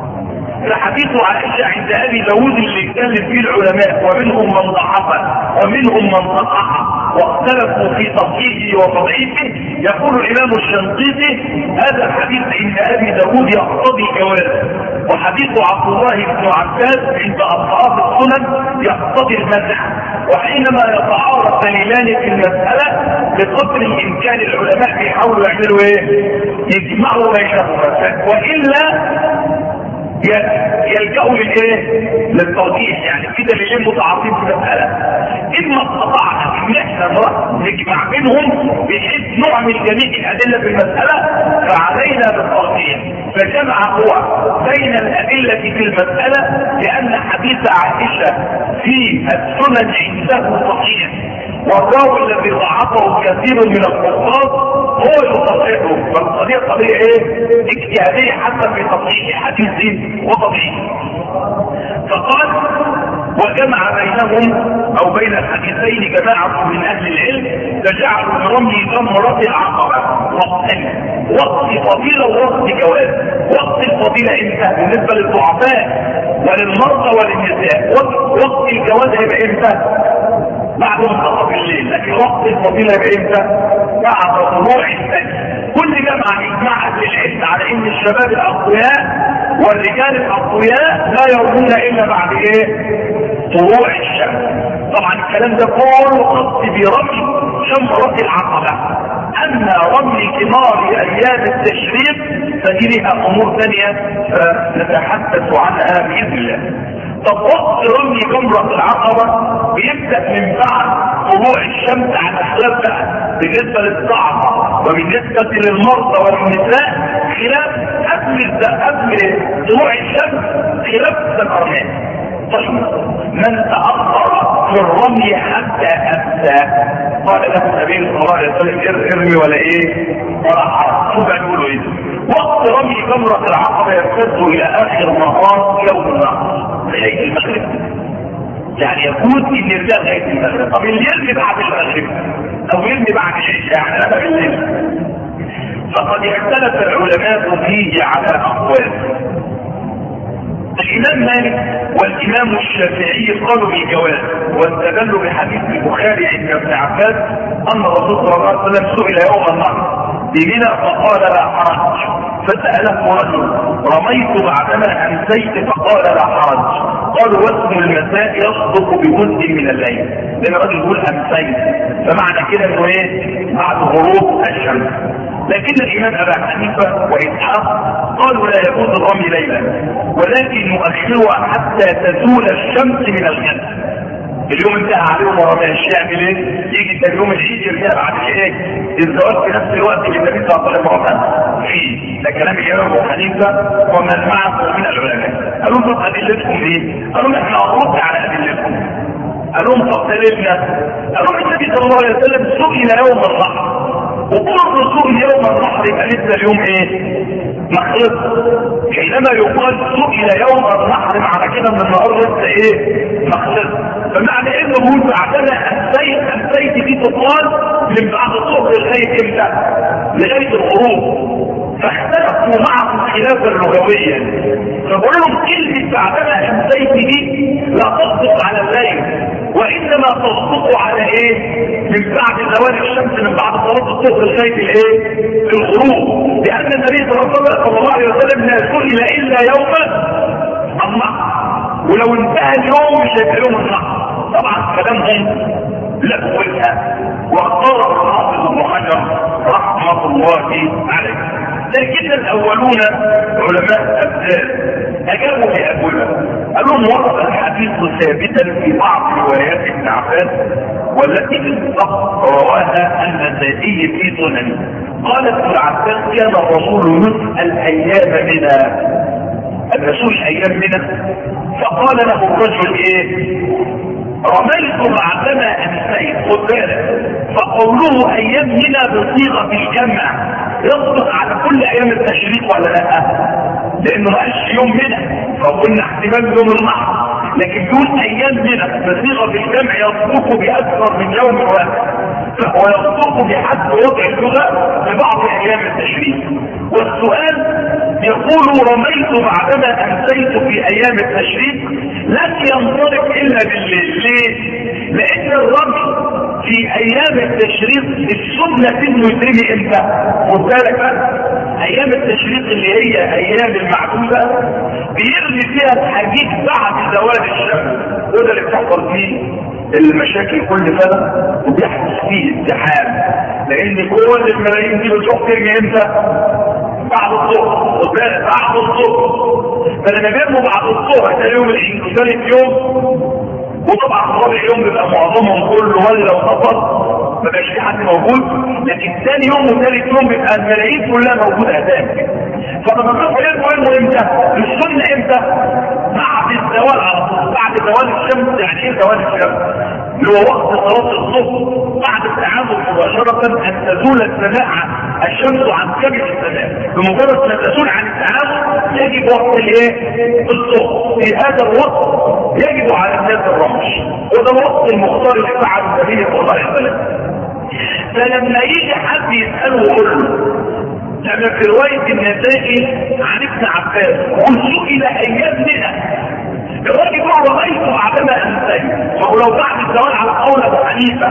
فحديث عائشة عند أبي داود اللي اتكلم فيه العلماء ومنهم من ضعفه ومنهم من صححه واختلفوا في تصحيحه وتضعيفه، يقول الإمام الشنقيطي هذا الحديث عند أبي داود يقتضي جوازه، وحديث عبد الله بن عباس عند أصحاب السنن يقتضي المنع. وحينما يتعارض دليلان في المسألة بقدر الإمكان العلماء بيحاولوا يعملوا إيه؟ يجمعوا بينهما، وإلا يلجأوا للايه؟ للتوضيح. يعني في دليلين متعارضين في المسألة، اما استطعنا ان احنا نجمع بينهم بحيث نعمل جميع الادله في المسألة فعلينا بالتوضيح. فجمع هو بين الادله في المسألة لان حديث عائشة في السنن عنده صحيح، والراوي الذي ضعفه كثير من الحفاظ هو يصححه، فالقضية قضية ايه؟ اجتهادية حتى في تصحيح حديث وتضعيف. فقال وجمع بينهم او بين الحديثين جماعة من اهل العلم فجعلوا برمي جمرة العقبة وقتين، وقت فضيلة ووقت جواز. وقت الفضيلة امتى؟ بالنسبة للضعفاء وللمرضى وللنساء. وقت الجواز هيبقى امتى؟ بعد منتصف الليل. لكن وقت الفضيلة يبقى امتى؟ بعد طلوع الفجر. كل جمع اجماع اهل العلم على ان الشباب الاقوياء والرجال الاقوياء لا يرمون الا بعد ايه؟ طلوع الشمس. طبعا الكلام ده كله خاص برمي جمرة العقبة. اما رمي ثمار ايام التشريق فدي لها امور ثانيه نتحدث عنها باذن الله. طب وقت رمي جمرة العقبة بيبدأ من بعد طلوع الشمس على خلاف بقى بالنسبة للضعفة وبالنسبة للمرضى والنساء، خلاف قبل قبل طلوع الشمس خلاف الأرمان. طيب من تأخر في الرمي حتى أمسى قال له النبي صلى الله عليه وسلم ارمي ولا ايه ولا حرج. شو بيقولوا ايه؟ وقت رمي جمرة العقبة يمتد الى اخر نهار يوم النحر لغاية المغرب، يعني يكون ان يرجع لغاية المغرب. طب اللي يرمي بعد المغرب او يرمي بعد العشاء يعني انا بالليل. فقد اختلف العلماء فيه على اقوال. الامام مالك والامام الشافعي قالوا بالجواز، واستدلوا بحديث البخاري عند ابن عباس ان الرسول صلى الله عليه وسلم سئل يوم النحر بمنى فقال لا حرج، فساله رجل رميت بعدما امسيت فقال لا حرج. قالوا واسم المساء يصدق بجزء من الليل، لان الرجل يقول امسيت فمعنى كده انه ايه؟ بعد غروب الشمس. لكن الامام ابا حنيفه واسحاق قالوا لا يجوز الرمي ليلا، ولكن نؤخرها حتى تزول الشمس من الغد. اليوم انتهى عليهم ورماش يعمل ايه؟ يجي تاني يوم العيد يرجع بعد ايه؟ الزواج في نفس الوقت اللي النبي صلى الله عليه وسلم فيه. ده كلام الامام ابو حنيفه ومن معه من العلماء. قالوا طب ادلتكم ايه؟ قالوا احنا نرد على ادلتكم. قالوا طب دليلنا؟ قالوا النبي صلى الله عليه وسلم سئل يوم النحر، وكل رسول يوم النحر يبقى لسه اليوم ايه؟ مخلص. حينما يقال سئل يوم النحر معنى كده ان النهار لسه ايه؟ مخلص. فمعنى انه هو بعدما امسيت امسيت دي تقال من بعد الظهر لغايه امتى؟ لغايه الغروب. فاختلفوا معهم خلافا لغويا، فبقول لهم كلمه بعدما امسيت دي لا تصدق على الليل، وانما تصدق على ايه؟ من بعد زوال الشمس، من بعد صلاه الظهر لغايه الايه؟ الغروب. لان النبي صلى الله عليه وسلم لا سئل الا يوم النحر، ولو انتهى اليوم مش هيبقى يوم النحر. طبعا كلامهم لفظها، واختار الحافظ ابن حجر رحمه الله عليه. لكن الاولون علماء الابدال اجابوا باجوبه، قالوا ورد الحديث ثابتا في بعض روايات ابن عباس والتي بالضبط رواها النسائي في سننه. قال ابن عباس كان الرسول يسأل ايام منى، الرسول ايام منى، فقال له الرجل ايه؟ رميت بعدما امسيت. خد بالك، فقوله ايام منى بصيغه الجمع يصدق على كل ايام التشريق ولا لا؟ لانه ما قالش يوم منى فقلنا احتمال يوم النحر، لكن يقول ايام منى بصيغه الجمع يصدق باكثر من يوم واحد، فهو يصدق بحد وضع اللغه لبعض ايام التشريق. والسؤال يقول رميت بعدما امسيت في ايام التشريق لن ينطلق الا بالليل. ليه؟ لان الرمي في ايام التشريق السنه انه يترمي امتى؟ خد بالك بقى، ايام التشريق اللي هي ايام المعدوده بيرمي فيها الحديد بعد زوال الشمس، وده اللي بتحصل فيه المشاكل كل سنه وبيحدث فيه ازدحام، لان كل الملايين دي بتروح ترمي امتى؟ بعد الظهر. خد بالك، بعد الظهر. فلما بيرموا بعد الظهر ثاني يوم العيد وثالث يوم، وطبعا رابع يوم بيبقى معظمهم كله ولا وسط ما بقاش في حد موجود، لكن ثاني يوم وثالث يوم بيبقى الملايين كلها موجوده هناك. فلما بيروحوا يرموا يرموا امتى؟ السنه امتى؟ بعد الزوال زوال الشمس. يعني ايه زوال الشمس؟ اللي هو وقت صلاه الظهر بعد التعامل مباشره ان تزول السماء الشمس عن كبد السماء. بمجرد ما تزول عن التعامل يجب وقت الايه؟ الظهر. في هذا الوقت يجب على الناس الرمش، وده الوقت المختار اللي فعله النبي صلى الله عليه وسلم. فلما يجي حد يساله ويقول له، لما في روايه النسائي عن ابن عباس وسئل ايام منها الراجل يقول رايت بعدما امسيت. ولو بعد الزوال على قول ابو حنيفه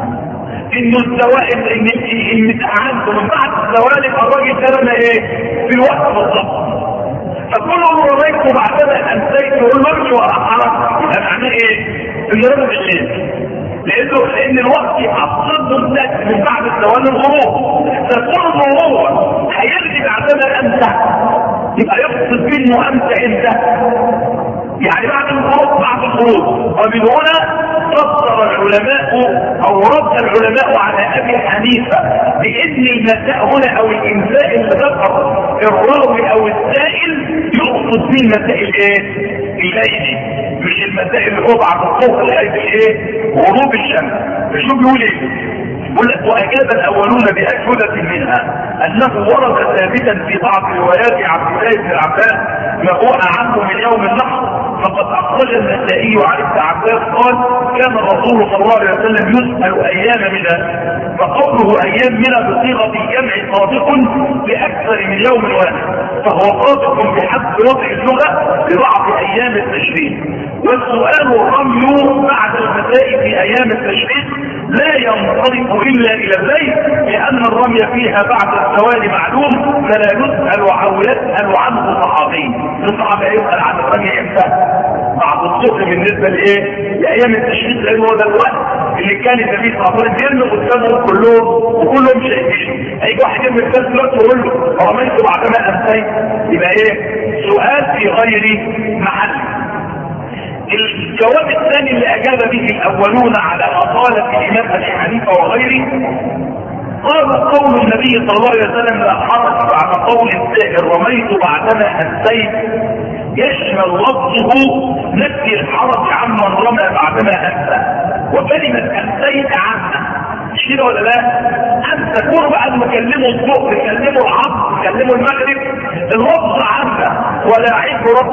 انه الزوال ان ان عنده من بعد الزوال الراجل ده لما ايه؟ في الوقت بالظبط. فكل ما رايت بعدما امسيت يقول مرجو وحرك. ده معناه ايه؟ ان رمز الليل، لانه لان الوقت افضل ممتد من بعد الزوال الغروب. فكل ما هو هيرجع بعدما امسى يبقى يقصد منه امسى امتى؟ يعني بعد الخروج بعد الخروج. ومن هنا فسر العلماء او رد العلماء على ابي حنيفه بان المساء هنا او الامساء اللي ذكر الراوي او السائل يقصد به المساء الايه؟ الليلي، مش المساء اللي هو بعد الظهر لغايه الايه؟ غروب الشمس. شو بيقول ايه؟ يقول لك واجاب الاولون باجوبه منها انه ورد ثابتا في بعض روايات عبد الله بن عباس ما هو اعم من يوم النحر. فقد اخرج النسائي عن ابن عباس قال كان الرسول صلى الله عليه وسلم يسال ايام منى، فقوله ايام منى بصيغه الجمع صادق لاكثر من يوم واحد، فهو صادق بحسب وضع اللغه لبعض ايام التشريق. والسؤال الرمي بعد المساء في ايام التشريق لا ينطلق الا الى الليل، لان الرمي فيها بعد الزوال معلوم فلا يسال او يسال عنه صحابي. الصحابي يسال عن الرمي امتى؟ بعد الظهر بالنسبه لايه؟ لايام التشريق، لان هو ده الوقت اللي كان النبي صلى الله عليه وسلم يرمي قدامهم كلهم وكلهم شايفين. هيجي واحد يرمي في نفس الوقت ويقول له رميت بعدما امسيت، يبقى ايه؟ سؤال في غير محل. الجواب الثاني اللي اجاب به الاولون على ما قال في الامام ابي حنيفه وغيره قالوا قول النبي صلى الله عليه وسلم لا حرج بعد قول السائل رميت بعدما امسيت يشمل لفظه نفي الحرج عمن رمى بعدما امسى، وكلمه امسيت عامه. مش كده ولا لا؟ ان تكون بقى مكلموا الظهر كلموا العصر كلموا المغرب، اللفظ عامه ولا عبره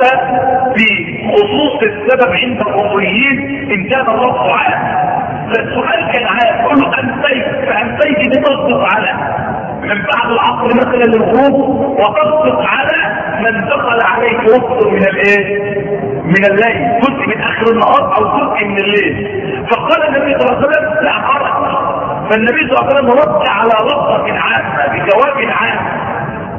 بخصوص السبب عند الاصوليين ان كان اللفظ عام. فالسؤال كان عام، يقول له امسيت، فامسيت دي تصدق على من بعد العصر مثلا للغروب، وتصدق على من دخل عليه وقت من الايه؟ من الليل، جزء من اخر النهار او جزء من الليل. فقال النبي صلى الله عليه وسلم لا حرج. فالنبي صلى الله عليه وسلم رد على لفظة عامة بجواب عام.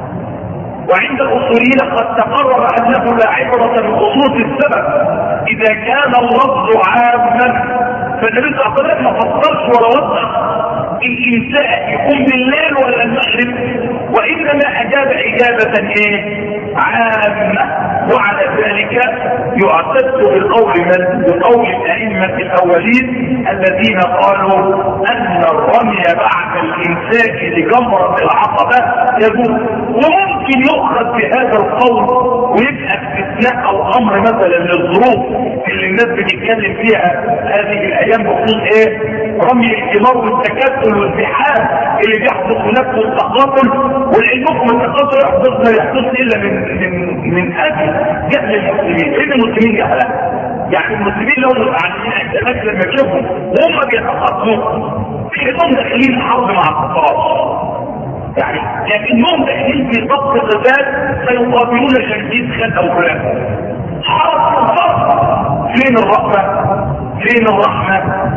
وعند الاصوليين قد تقرر انه لا عبرة بخصوص السبب اذا كان اللفظ عاما. فالنبي صلى الله عليه وسلم ما فسرش ولا وضح الإنساء يكون بالليل ولا المغرب، وإنما أجاب إجابة إيه؟ عامة. وعلى ذلك يعتد بالقول من بقول الأئمة الأولين الذين قالوا أن الرمي بعد الإنساء لجمرة العقبة يجوز. وممكن يؤخذ بهذا القول ويبقى استثناء أو أمر مثلا للظروف اللي الناس بتتكلم فيها هذه الأيام بخصوص إيه؟ رمي الحمار والتكتل والزحام اللي بيحدث نفس التقاتل. ولعلمكم التقاتل يحدث لا يحدث الا من من من اجل جهل المسلمين. لان المسلمين جهله، يعني المسلمين لو متعلمين عند الناس لما يشوفوا وهم بيتقاتلوا كانهم داخلين حرب مع الكفار، يعني لكنهم داخلين في ضبط القتال سيقاتلون شديد خد او فلان حرب الكفار. فين الرحمه؟ فين الرحمه؟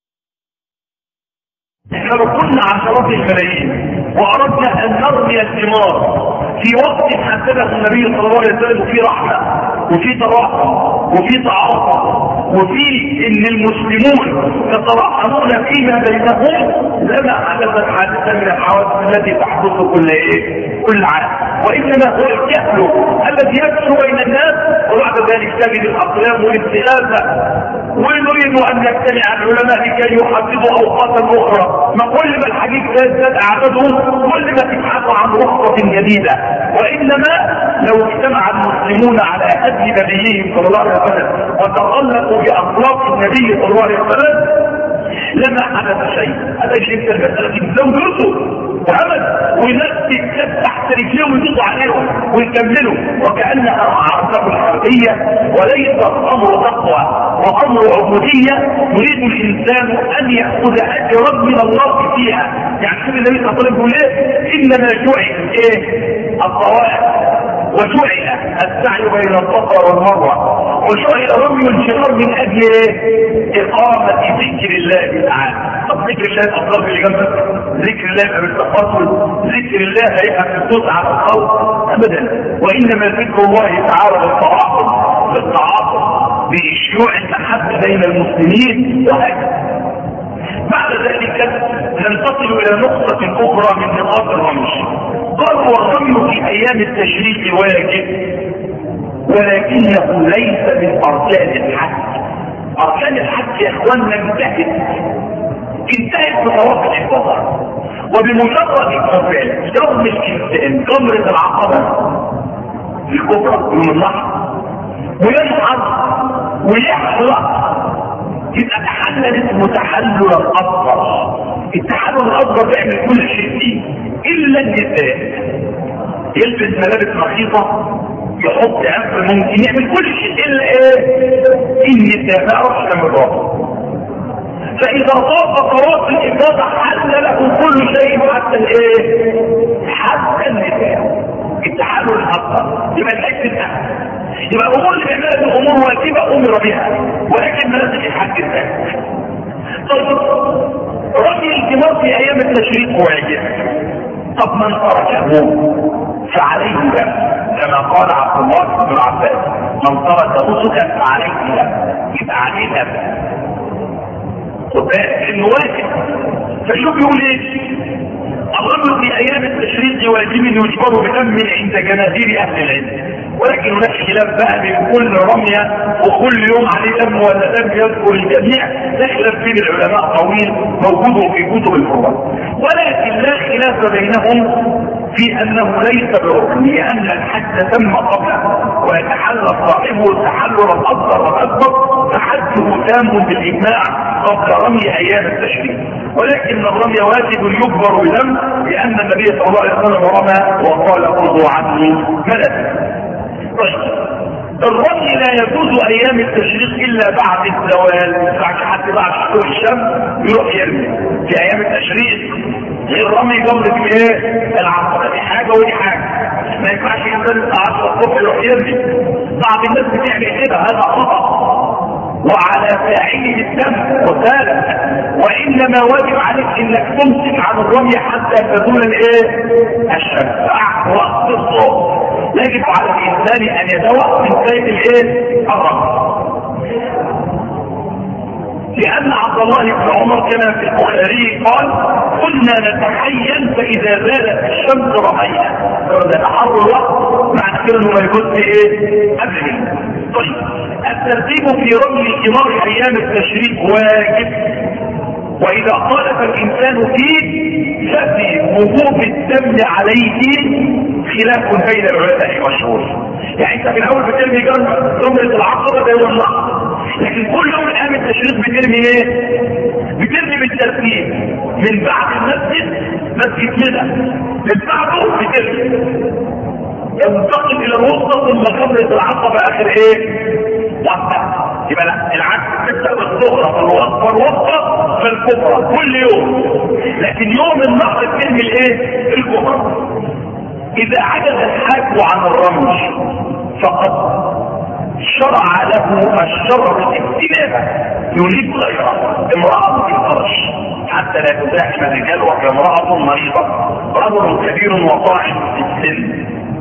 احنا لو كنا عشرات الملايين واردنا ان نرمي الثمار في وقت حدده النبي صلى الله عليه وسلم وفي رحمه وفي تراحم وفي تعاطف وفي ان المسلمون يتراحمون فيما بينهم، لما حدثت حادثه من الحوادث التي تحدث كل ايه؟ كل عام. وانما هو الجهل الذي يكثر بين الناس، وبعد ذلك تجد الاقلام والابتلاء ونريد ان نجتمع العلماء لكي يحددوا اوقاتا اخرى. ما كل ما الحديث زاد عددهم كل ما تبحثوا عن رخصة جديدة. وانما لو اجتمع المسلمون على هدي نبيهم صلى الله عليه وسلم وتخلقوا باخلاق النبي صلى الله عليه وسلم لما حدث شيء. هذا شيء المسألة لو درسوا وعمل وناس تتكب تحت رجلهم ويضغطوا عليهم ويكملوا وكأنها عرضة الحربية وليس امر تقوى وامر عبودية يريد الانسان ان يأخذ اجرا من الله فيها. يعني كل النبي صلى الله عليه وسلم يقول ايه؟ انما جعل ايه؟ الطوائف وجعل السعي بين الصفا والمروه وجعل رمي الجرار من اجل اقامه ذكر الله تعالى. طب ذكر الله الافضل اللي جنبك ذكر الله بالتفصل ذكر الله هيبقى في الصوت على الخوف ابدا. وانما ذكر الله تعالى بالتعاطف بالتعاطف بشيوع المحبه بين المسلمين وهكذا. بعد ذلك ننتقل الى نقطه اخرى من نقاط الرمي. قال والرمي في ايام التشريق واجب ولكنه ليس من اركان الحج. اركان الحج يا اخواننا انتهت انتهت بطواف الحفاظ وبمجرد الكفايه يوم الانسان جمرة العقبه الكبرى يوم النحر وينحر ويحرق يبقى تحلل اسمه تحلل الاصغر. التحلل الاصغر بيعمل كل شيء فيه الا النساء. يلبس ملابس رخيصه يحط عفر ممكن يعمل كل شيء الا ايه؟ النساء ما يعرفش من الراجل. فاذا طاف طواف الافاضه حل له كل شيء حتى الايه؟ حتى النساء. التحلل الاصغر يبقى الحج الاهم. يبقى الامور اللي بيعملها دي امور واجبه امر بها ولكن مناسك الحج الثاني. طيب رمي الجمار في ايام التشريق واجب. طب من تركه فعليه دم كما قال عبد الله بن عباس من ترك نسكا فعليه دم. يبقى عليه دم خد بالك انه واجب. فشوف يقول ايه؟ الرمي في ايام التشريق واجب يجبر بدم عند جماهير اهل العلم ولكن هناك خلاف بقى بين كل رميه وكل يوم عليه دم ولا دم يذكر الجميع. ده خلاف بين العلماء طويل موجود في كتب الفروع ولكن لا خلاف بينهم في انه ليس بركن لان الحج تم قبله ويتحلل صاحبه التحلل الاصغر والاكبر فحجه تام بالاجماع قبل رمي ايام التشريق. ولكن الرمي واجب يجبر بدم لان النبي صلى الله عليه وسلم رمى وقال خذوا عني ملك. الرمي لا يجوز ايام التشريق الا بعد الزوال. بعد حتى بعد شروق الشمس يروح يرمي في ايام التشريق. الرمي جمرة ايه؟ العقبة دي حاجة ودي حاجة. ما ينفعش ينزل الساعة عشرة الصبح يروح يرمي. بعض الناس بتعمل كده هذا خطأ وعلى فاعله الدم وثالث. وانما واجب عليك انك تمسك عن الرمي حتى تزول الايه؟ الشمس. وقت الصبح يجب على الانسان ان يتوقف من سيد الايه؟ الرمي. لأن عبد الله بن عمر كما في البخاري قال كنا نتحين فإذا زالت الشمس رمينا. فإذا تحر الوقت معنى كده انه ما يجوز ايه؟ أبدا. طيب الترتيب في رمي الجمار أيام التشريق واجب وإذا خالف الإنسان فيه ففي وجوب الدم عليه خلاف بين العلماء مشهور. يعني انت في الاول بترمي جمرة العقبة ده يوم النحر لكن كل يوم ايام التشريق بترمي ايه؟ بترمي بالترتيب من بعد المسجد مسجد كده من بعده بترمي ينتقل الى الوسطى ثم جمرة العقبة اخر ايه؟ وقتها. يبقى لا العكس تبدا بالصغرى فالوسطى الوسطى فالكبرى كل يوم لكن يوم النحر بترمي الايه؟ الكبرى. اذا عجز الحاج عن الرمي فقد شرع له الشرع الاهتمام يريد غيره. امرأة في الفرش حتى لا تزاحم الرجال وهي امرأة مريضة رجل كبير وطاعن في السن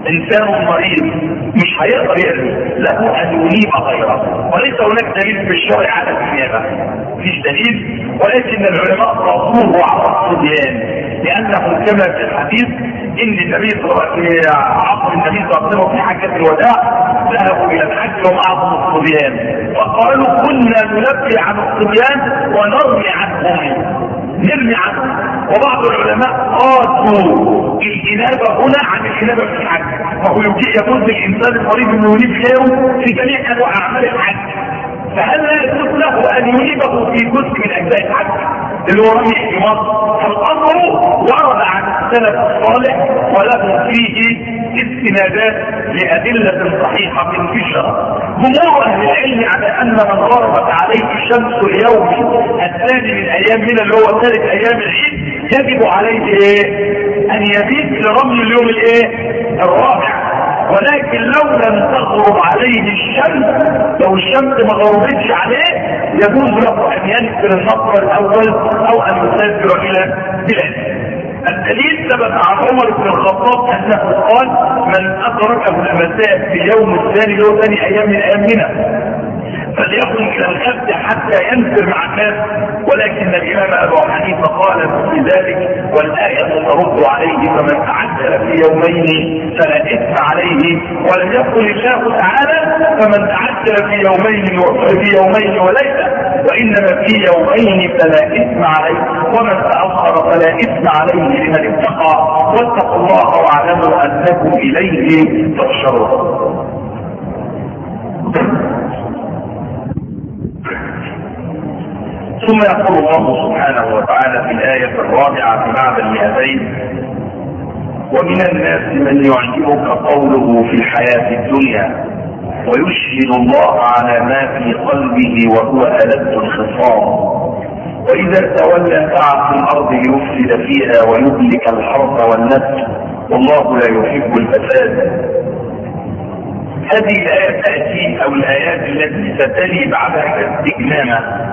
انسان مريض مش هيقدر يأذي، له ان ينيب غيره، وليس هناك دليل في الشرع على النيابه، مفيش دليل، ولكن العلماء رضوه على الصبيان، لانه كما في الحديث ان النبي صلى الله عليه وسلم عصر النبي صلى الله عليه وسلم في حجه الوداع ذهبوا الى الحج ومعهم الصبيان، فقالوا كنا ننبه عن الصبيان ونرمي عنهم، نرمي عنهم. وبعض العلماء قاسوا الانابه هنا عن الانابه في الحج، فهو يجوز الانسان المريض انه ينيب غيره في جميع انواع اعمال الحج، فهل لا يجوز له ان ينيبه في جزء من اجزاء الحج اللي هو رمي الحمار؟ فالامر ورد عن السلف الصالح وله فيه استنادات لادله صحيحه في الشرع. جمهور اهل العلم على ان من غربت عليه الشمس اليوم الثاني من ايام من اللي هو ثالث ايام العيد يجب عليه ايه؟ ان يبيت لرمي اليوم الايه؟ الرابع. ولكن لو لم تغرب عليه الشمس، لو الشمس ما غربتش عليه يجوز له ان ينزل النصر الاول او ان يسافر الى بلاده. الدليل ثبت عن عمر بن الخطاب انه قال من ادركه المساء في اليوم الثاني اللي هو ثاني ايام من ايامنا فليكن الى الغد حتى ينزل مع الناس. ولكن الامام ابو حنيفه قال في ذلك والايه ترد عليه فمن تعجل في يومين فلا اثم عليه، ولم يقل الله تعالى فمن تعجل في يومين في يومين وليله، وانما في يومين فلا اثم عليه، ومن تاخر فلا اثم عليه لمن اتقى، واتقوا الله واعلموا انكم اليه تحشرون. ثم يقول الله سبحانه وتعالى في الآية الرابعة بعد المئتين ومن الناس من يعجبك قوله في الحياة الدنيا ويشهد الله على ما في قلبه وهو ألد الخصام وإذا تولى سعى في الأرض ليفسد فيها ويهلك الحرث والنسل والله لا يحب الفساد. هذه الآية تأتي أو الآيات التي ستلي بعدها استجماما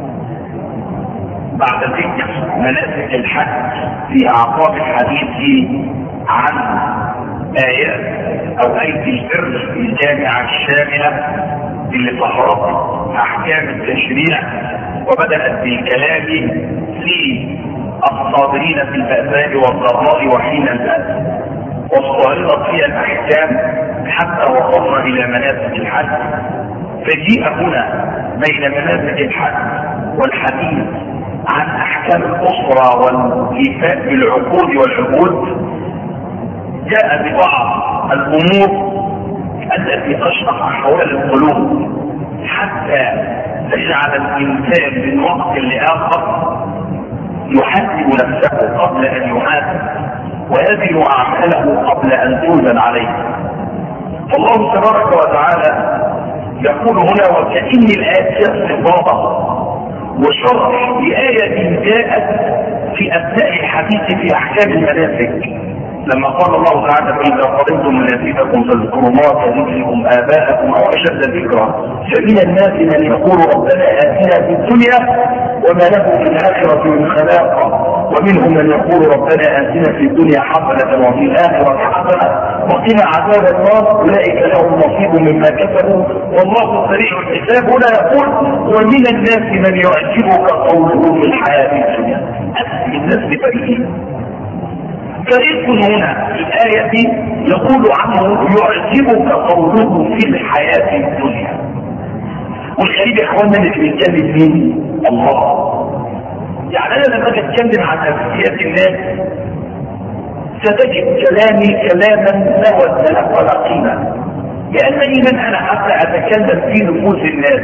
بعد ذكر مناسك الحج في اعقاب الحديث عن ايات او ايه البر الجامعه الشامله اللي تحرق احكام التشريع، وبدات بالكلام في الصابرين في البأساء والضراء وحين البأس، واستعرضت فيها الاحكام حتى وصلنا الى مناسك الحج. فجيء هنا بين مناسك الحج والحديث عن احكام الاسره والايفاء بالعقود والعهود جاء ببعض الامور التي تشرح احوال القلوب حتى تجعل الانسان من وقت لاخر يحاسب نفسه قبل ان يحاسب ويزن اعماله قبل ان توزن عليه. الله تبارك وتعالى يقول هنا وكأن الآيات استفاضة وشرح لآية جاءت في أثناء الحديث في أحكام المناسك، لما قال الله تعالى فإذا قضيتم مناسككم فاذكروا الله كذكركم آباءكم أو أشد ذكرا فمن الناس من يقول ربنا آتنا في الدنيا وما له في الآخرة من خلاق، ومنهم من يقول ربنا آتنا في الدنيا حسنة وفي الآخرة حسنة وقنا عذاب النار أولئك لهم نصيب مما كسبوا والله سريع الحساب. هنا يقول ومن الناس من يعجبك قوله في الحياة الدنيا. أسم الناس بفريقين، فريق هنا في الآية يقول عنه يعجبك قوله في الحياة الدنيا، والغريب يا اخوانا اللي بيتكلم مين؟ الله. يعني انا لما اتكلم عن نفسيات الناس ستجد كلامي كلاما لا وزن له ولا قيمه، لانني من انا حتى اتكلم في نفوس الناس؟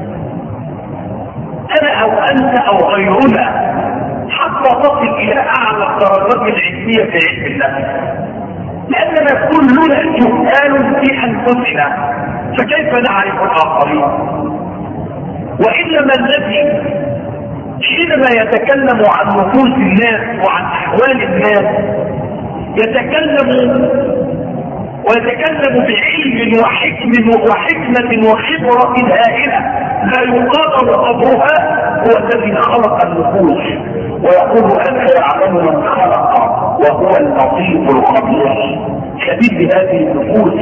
انا او انت او غيرنا حتى تصل الى اعلى الدرجات العلميه في علم النفس، لاننا كلنا جهال في انفسنا فكيف نعرف الاخرين؟ وانما الذي حينما يتكلم عن نفوس الناس وعن احوال الناس يتكلم ويتكلم بعلم وحكم وحكمة وخبرة هائلة لا يقدر قدرها، هو الذي خلق النفوس ويقول أنا يعلم من خلق وهو اللطيف الخبير شديد بهذه النفوس.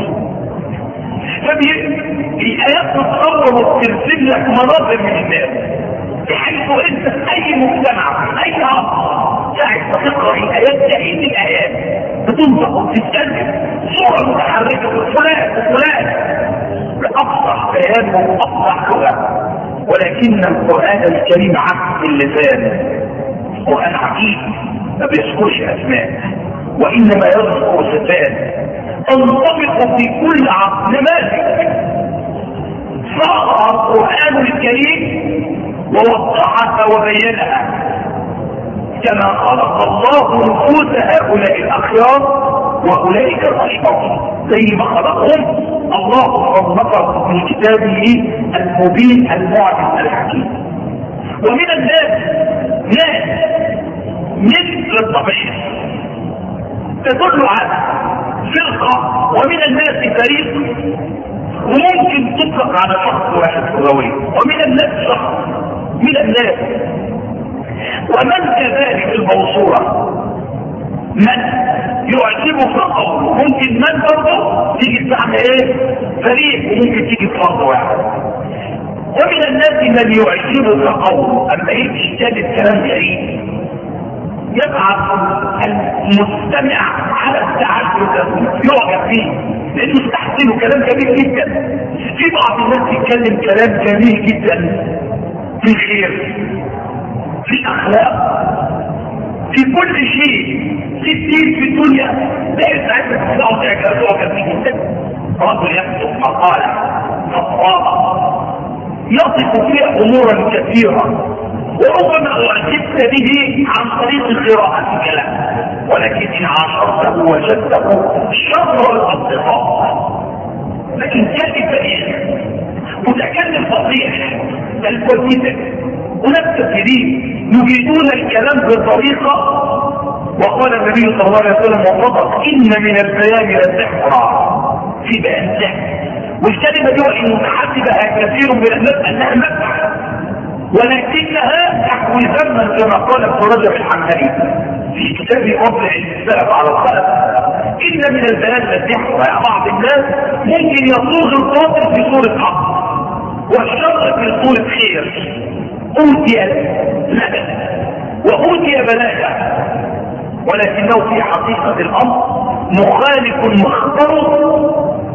فالآيات تتصور وترسم لك مناظر من الناس بحيث انت في اي مجتمع اي ارض ساعة ما تقرأ الآيات تعيد الآيات بتنطق وتتكلم صورة متحركة فلان وفلان بأفصح بيان وأفصح لغة. ولكن القرآن الكريم عكس اللسان، القرآن عجيب ما بيذكرش أسماء وإنما يذكر صفات تنطبق في كل عصر. نماذج صاغ القرآن الكريم ووضحها وبينها كما خلق الله نفوس هؤلاء الأخيار وأولئك الأشرار زي ما خلقهم الله ربك في كتابه المبين المعجز الحكيم. ومن الناس ناس مثل الطبيعة تدل على فرقة، ومن الناس فريق وممكن تطلق على شخص واحد لغوي، ومن الناس شخص من الناس. ومن كذلك الموصولة من يعجبك قوله، ممكن من برضه تيجي بمعنى ايه فريق وممكن تيجي بفرد واحد. ومن الناس من يعجبك قوله، اما يجي يتكلم كلام جديد يبعث المستمع على التعجب يعجب فيه لانه يستحسنه كلام جميل جدا. في بعض الناس يتكلم كلام جميل جدا في خير في اخلاق في كل شيء في الدين في الدنيا لا يسعدك تسمعه تعجب فيه جدا. رجل يكتب مقاله خطابه يصف فيها امورا كثيره وربما اعجبت به عن طريق قراءة الكلام، ولكن ان عاشرته وجدته شر الاصدقاء. لكن كاتب فريق متكلم فصيح الكويتة ونفس الجديد يجيدون الكلام بطريقة. وقال النبي صلى الله عليه وسلم وفضل ان من البيان لسحرا، في بيان سحر. والكلمة دي وان متحدثها كثير من الناس انها مدح ولكنها تحوي ذما كما قال ابن رجب الحنبلي في كتاب مطلع السلف على الخلف ان من البيان لسحر. بعض الناس ممكن يصوغ الباطل في صورة حق والشر في صورة خير. اوتي لبن واوتي بلاغة، ولكنه في حقيقة الامر مخالف مختلط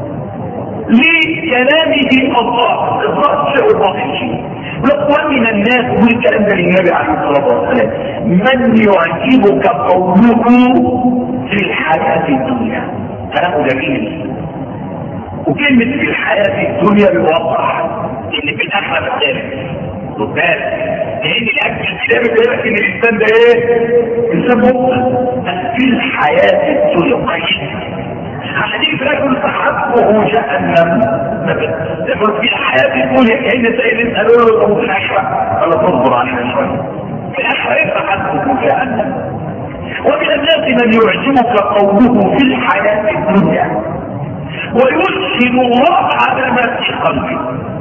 لكلامه الله الظاهر شيء والباطل شيء. ومن الناس والكلام ده للنبي عليه الصلاه والسلام من يعجبك قوله في الحياه الدنيا. كلام جميل. وكلمه في الحياه الدنيا بيوضح ان في الاخره بتختلف. خد بالك لان الاكل الكتاب بيقول لك ان الانسان ده ايه؟ انسان مؤمن في الحياه الدنيا قيد عشان يجي في الاخر تحبه جهنم. يقول في الحياه الدنيا كأن سائل يسالوا له طب في الاخره ولا تصبر علينا شويه في الاخره تحبه جهنم. ومن الناس من يعجبك قوله في الحياه الدنيا ويشهد الله على ما في قلبه.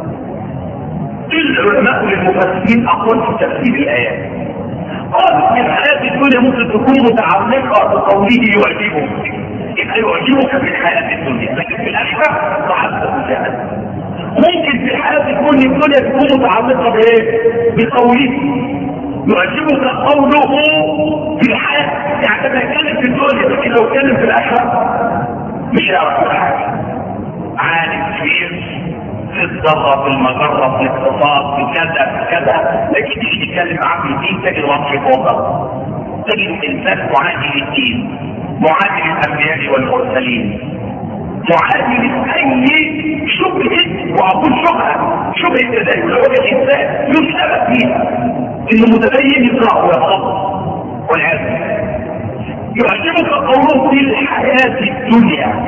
العلماء للمفسرين اقوال في تفسير الايات قالوا في الحياه الدنيا ممكن تكون متعلقه بقوله يعجبك، يبقى يعجبك في الحياة الدنيا، لكن في الآخرة تحدث جهنم. ممكن في الحياة الدنيا الدنيا تكون متعلقة بإيه؟ بقوله يعجبك قوله في الحياة، يعني لما يتكلم في الدنيا لكن لو اتكلم في الآخرة مش هيعرف حاجة. عالم كبير في الضغط في المجرة في الاقتصاد في كذا في كذا، لكن تيجي تتكلم معاه في الدين تجد وصف فوضى، تجد إنسان معادي للدين معادل الانبياء والمرسلين معادل اي شبهه. واقول شبهه شبهه التدين لو وجد انسان يشبه فيها انه متدين يطلع ويخلص والعياذ بالله. يعجبك قوله في الحياه الدنيا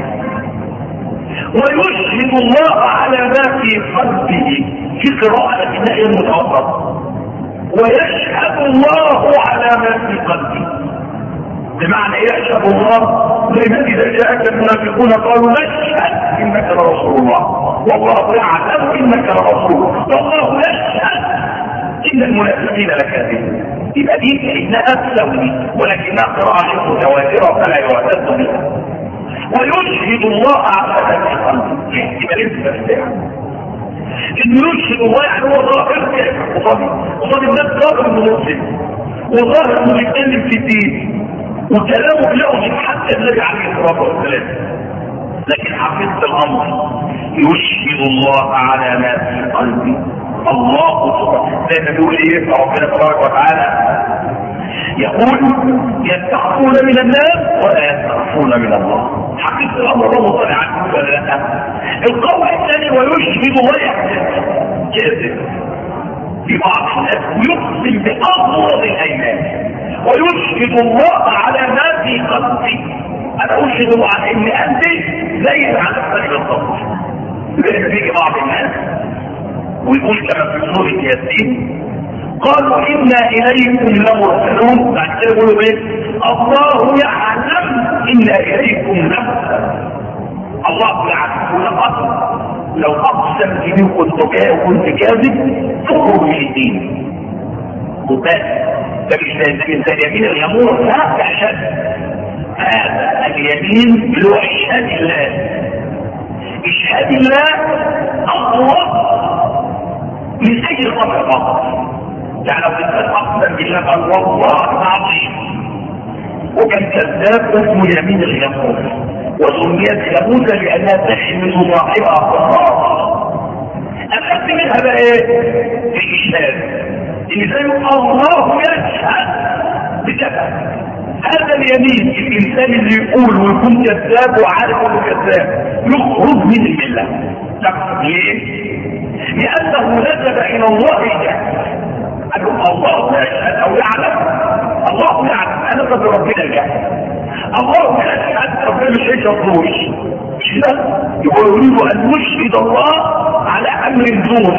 ويشهد الله على ما في قلبه في قراءه اثناء المتوسط ويشهد الله على ما في قلبه. بمعنى يشهد الله لمن اذا جاءك المنافقون قالوا نشهد انك لرسول الله والله يعلم انك لرسول والله يشهد ان المنافقين لكاذبون. يبقى دي كانها تساوي ولكنها قراءه متواتره فلا يعتد بها. ويشهد الله على ما في قلبه، يبقى لسه بتاعه انه يشهد الله، يعني هو ظاهر قصادي قصاد الناس، ظاهر انه مسلم وظاهر انه بيتكلم في الدين وكلامه له حتى النبي عليه الصلاه والسلام، لكن حقيقه الامر يشهد الله على ما في قلبه. الله سبحانه زي ما بيقول ايه ربنا تبارك وتعالى يقول يستخفون من الناس ولا يستخفون من الله. حقيقه الامر الله طالع عنه ولا لا؟ القول الثاني ويشهد الله كاذب في بعض الناس ويقسم باغلظ الايمان ويشهد الله على ما في قلبه. انا اشهد الله على ان انت زي على الطريق بالضبط. بيجي بعض الناس ويقول كما في سوره ياسين قالوا انا اليكم لمرسلون، بعد كده يقولوا ايه؟ الله يعلم انا اليكم لمرسلون. الله يعلم ولقد لو اقسم بي وكنت وكنت كاذب تخرج من الدين. وبس ده مش زي اليمين اليمين، لا اشد. هذا اليمين اللي هو اشهاد الله. اشهاد الله اقوى من اي قدر فقط. يعني لو كنت اقسم بالله قال والله العظيم وكان كذاب اسمه يمين اليمين، وسميت يموت لانها تحمل صاحبها قرار. اخذت منها بقى ايه؟ الاشهاد. الانسان الله يشهد بكذا. هذا اليمين الانسان اللي يقول ويكون كذاب وعارف انه كذاب يخرج من المله. ليه؟ لانه نسب الى الله الجهل. الله يشهد او يعلم، الله يعلم انا قد ربنا الجهل، الله يشهد ربنا مش هيشهدوش. مش كده؟ يقول يريد ان يشهد الله على امر زوج.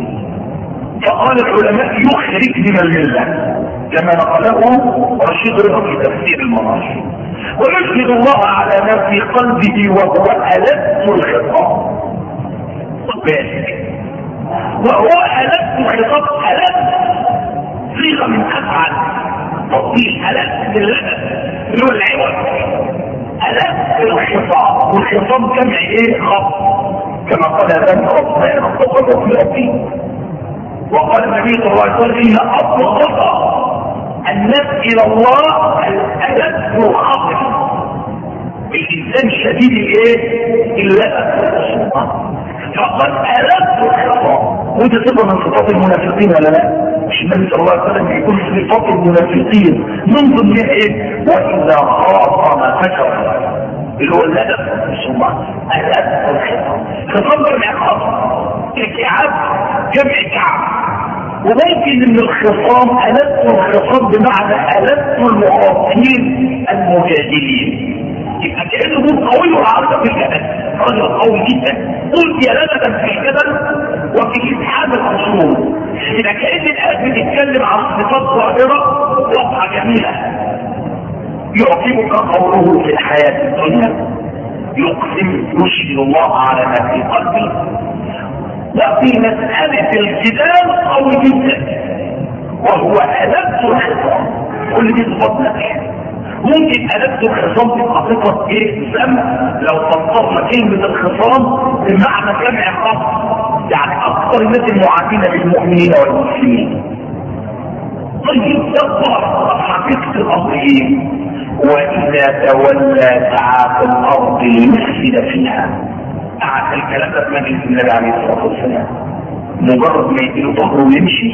فقال العلماء يخرج من المله كما نقله رشيد رضا في تفسير المناصر. ويشهد الله على ما في قلبه وهو ألد الخطاب. بالك وهو ألد الخطاب. ألد صيغه من افعل تطبيق ألد باللبن اللي هو العوض. ألد الخطاب، والخطاب جمع ايه؟ خط. كما قال ذلك ربنا يخطب في ربي. وقال النبي صلى الله عليه وسلم ان ابغض الناس الى الله الادب الخاطئ. الانسان شديد الايه؟ اللبن. فقد ألد الخطاب، وده صفه من صفات المنافقين ولا لا؟ مش النبي صلى الله عليه وسلم يقول صفات المنافقين من ضمنها ايه؟ واذا خاصم فجر، اللي هو الادب. ثم ألد الخطاب. خطاب جمع خطاب، كعب جمع كعب. وممكن ان الخصام ألد الخصام بمعنى ألد المخاصمين المجادلين. يبقى كأنه هو قوي وعارضة في الجدل، رجل قوي جدا قلت يا لبدا في الجدل وفي اتحاد الخصوم. يبقى كأن الآيات بتتكلم عن صفات ظاهرة واضحة جميلة. يعقبك قوله في الحياة الدنيا يقسم يشهد الله على ما في قلبه. وفي مسألة الجدال قوي جدا وهو ألد الخصام. كل دي صفات نفسها. ممكن ألد الخصام تبقى صفة ايه؟ سم. لو فصلنا كلمة الخصام بمعنى جمع خاص، يعني أكثر الناس المعادين للمؤمنين والمسلمين. طيب تظهر حقيقة الأمر ايه؟ وإذا تولى سعى في الأرض ليفسد فيها. قعد الكلام ده في مجلس النبي عليه الصلاه والسلام. مجرد ما يديله ظهره ويمشي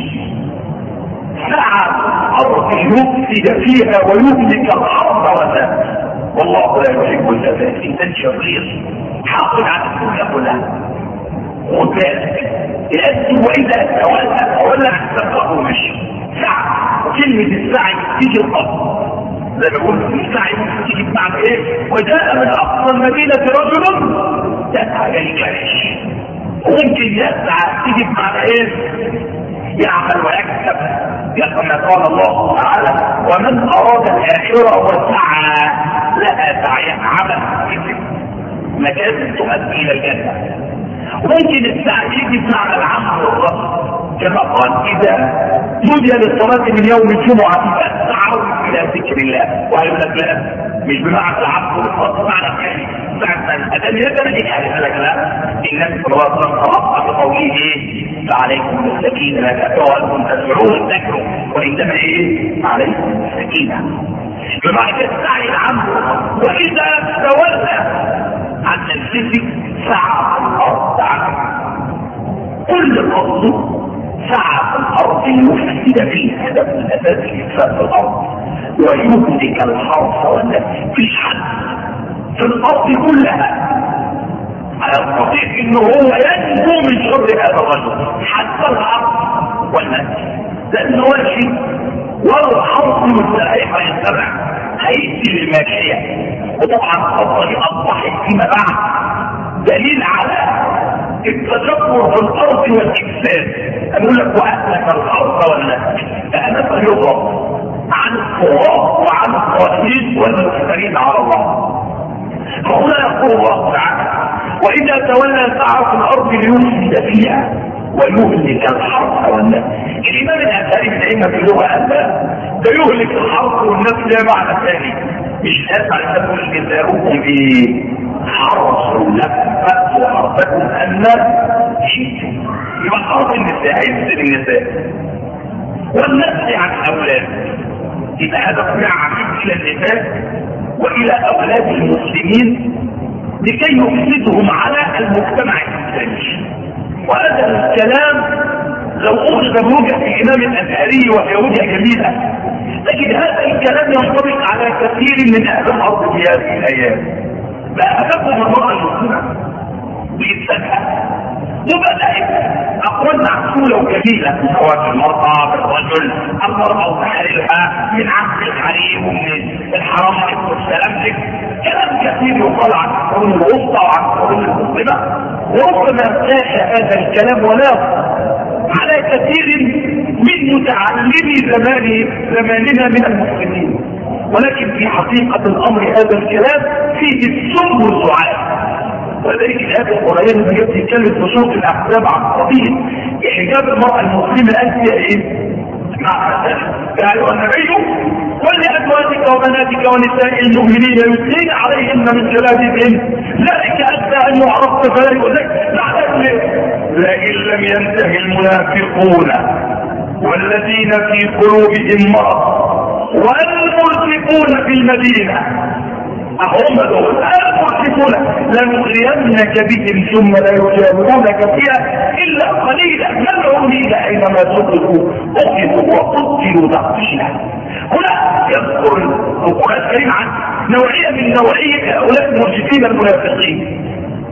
سعى الارض يفسد فيها ويهلك الارض وساد. والله لا يحب الفساد. انسان شرير حاصل على الدنيا كلها. خد بالك لازم واذا تولى تولى حتى ظهره ومشي. سعى، كلمه السعي تيجي الارض زي ما بيقولوا السعي ممكن تيجي بمعنى ايه؟ وجاء من اقصى المدينه رجل يسعى للجيش. وممكن يسعى تيجي بمعنى ايه؟ يعمل ويكسب. كما قال الله تعالى ومن اراد الاخره وسعى لها سعيها عمل مكاسب تؤدي الى الجنه. ممكن السعي يجي بمعنى العمل والرفض كما قال اذا نودي للصلاة من يوم الجمعة فاسعوا الى ذكر الله. وقالوا لك لا، مش بمعنى العبد والفرض، بمعنى بعد الأذان يبدأ لك قال لك لا، النبي صلى الله عليه وسلم ترقى بقوله ايه؟ فعليكم بالسكينة لا تأتوا وانتم تسمعون تكروا، وإنما ايه؟ عليكم السكينة. بمعنى كده السعي العام. وإذا تولى عن نفسه سعى في الأرض. كل قصده سعى في الأرض يفسد فيها، هدف الأساس الإفساد في الأرض ويهلك الحرث والنسل. في حد في الأرض كلها يستطيع انه هو ينجو من شر هذا الرجل، حتى الحرث والنسل، لأنه ماشي ولو حرث مستريح يتبع هيأتي للماشية. وطبعا الخطة دي أصبحت فيما بعد دليل على التجبر في الأرض والإفساد. أقول لك وأهلك الحرث والنسل، فأنا سيضرب عن الصواب وعن الصالحين والمفترين على الله. فهنا يقول الله تعالى وإذا تولى سعى في الأرض ليفسد فيها ويهلك الحرث والنسل. الإمام الأثري دائما في اللغة قال ده يهلك الحرث والنسل ده معنى ثاني، مش أسمع تقول جزاؤكم بحرث لكم فأتوا حرثكم أن شئتم. يبقى حرث النساء هيفسد النساء والنسل عن أولاد. إذا هذا عميد إلى النساء وإلى أولاد المسلمين لكي يفسدهم على المجتمع الإسلامي. وهذا الكلام لو أخذ بوجه الإمام الأزهري وهي وجهة جميلة، لكن هذا الكلام ينطبق على كثير من أهل الأرض في هذه الأيام. فأهدفهم المرأة المسلمة بإسلامها وبدأت أقوال معقولة وجميلة من زواج المرأة بالرجل، المرأة وتحريرها من عقد الحريم ومن الحرام عليكم السلام لك. كلام كثير يقال عن القرون الوسطى وعن القرون المسلمة، وربما ارتاح هذا الكلام وناقض على كثير من متعلمي زمان زماننا من المسلمين. ولكن في حقيقة الأمر هذا الكلام فيه السم والزعاف. ولذلك الآية القرآنية لما جبت يتكلم في سورة الأحزاب عن قضية إحجاب المرأة المسلمة قال فيها إيه؟ مع يا أيها النبي قل لأزواجك وبناتك ونساء المؤمنين يدنين عليهن من جلابيبهن ذلك أدنى أن يعرفن فلا يؤذين. لئن لم ينتهي المنافقون والذين في قلوبهم مرض والمرتفون في المدينة هم دول المرتفون لنغرينك بهم ثم لا يجاورونك فيها إلا قليلا ملعونين أينما تدركوا أخذوا وقتلوا تقتيلا. هنا يذكر القرآن الكريم عن نوعية من نوعية هؤلاء المرجفين المنافقين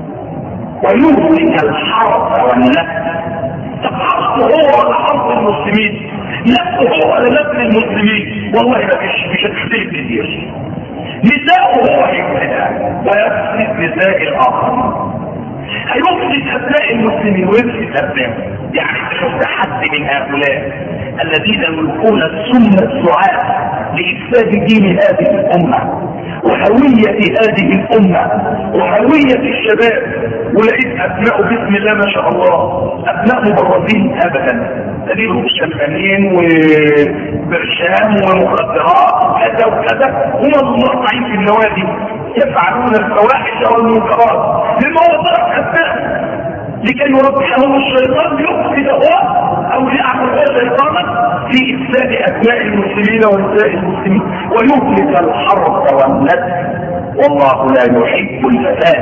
ويهلك الحرث والنسل. الحرث هو ولا حرث المسلمين؟ نسل هو ولا نسل المسلمين؟ والله ما فيش مش هتختلف كتير. نساء هو يفسد ويفسد نساء الآخرين، هيفسد أبناء المسلمين ويفسد أبناء. يعني شفت حد من هؤلاء الذين يلقون السم الزعاف لإفساد دين هذه الأمة وهوية هذه الأمة وهوية الشباب، ولقيت أبناء بسم الله ما شاء الله أبناء مبرزين أبدا، تليهم شمالين وبرشام ومخدرات كذا وكذا، هم المرقعين في النوادي يفعلون الفواحش والمنكرات لما هو ضرب أبناء لكي يربحهم الشيطان يفسد هو أو يعمل شيطانا في إفساد أبناء المسلمين ونساء المسلمين ويهلك الحرث والنسل والله لا يحب الفساد.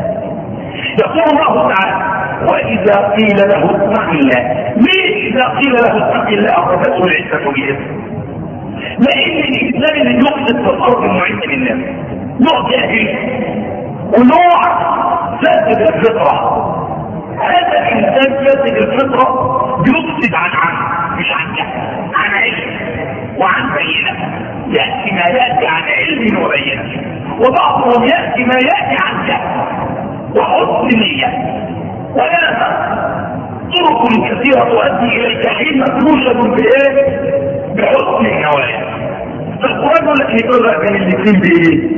يقول الله تعالى وإذا قيل له اتق الله. ليه إذا قيل له اتق الله أخذته العزة بإذن؟ لأن الإسلام اللي يقصد في الأرض المعز للناس نوع جاهل ونوع فاسد الفطرة. هذا الإنسان فاسد الفطرة بيقصد عن عمل مش عن جهل، عن علم وعن بينة. يأتي ما يأتي عن علم وبينة، وبعضهم يأتي ما يأتي عن جهل وحسن نية. وهذا طرق كثيرة تؤدي إلى الجحيم مفروشة بإيه؟ بحسن النوايا. فالقرآن يقول لك يفرق بين الاثنين بإيه؟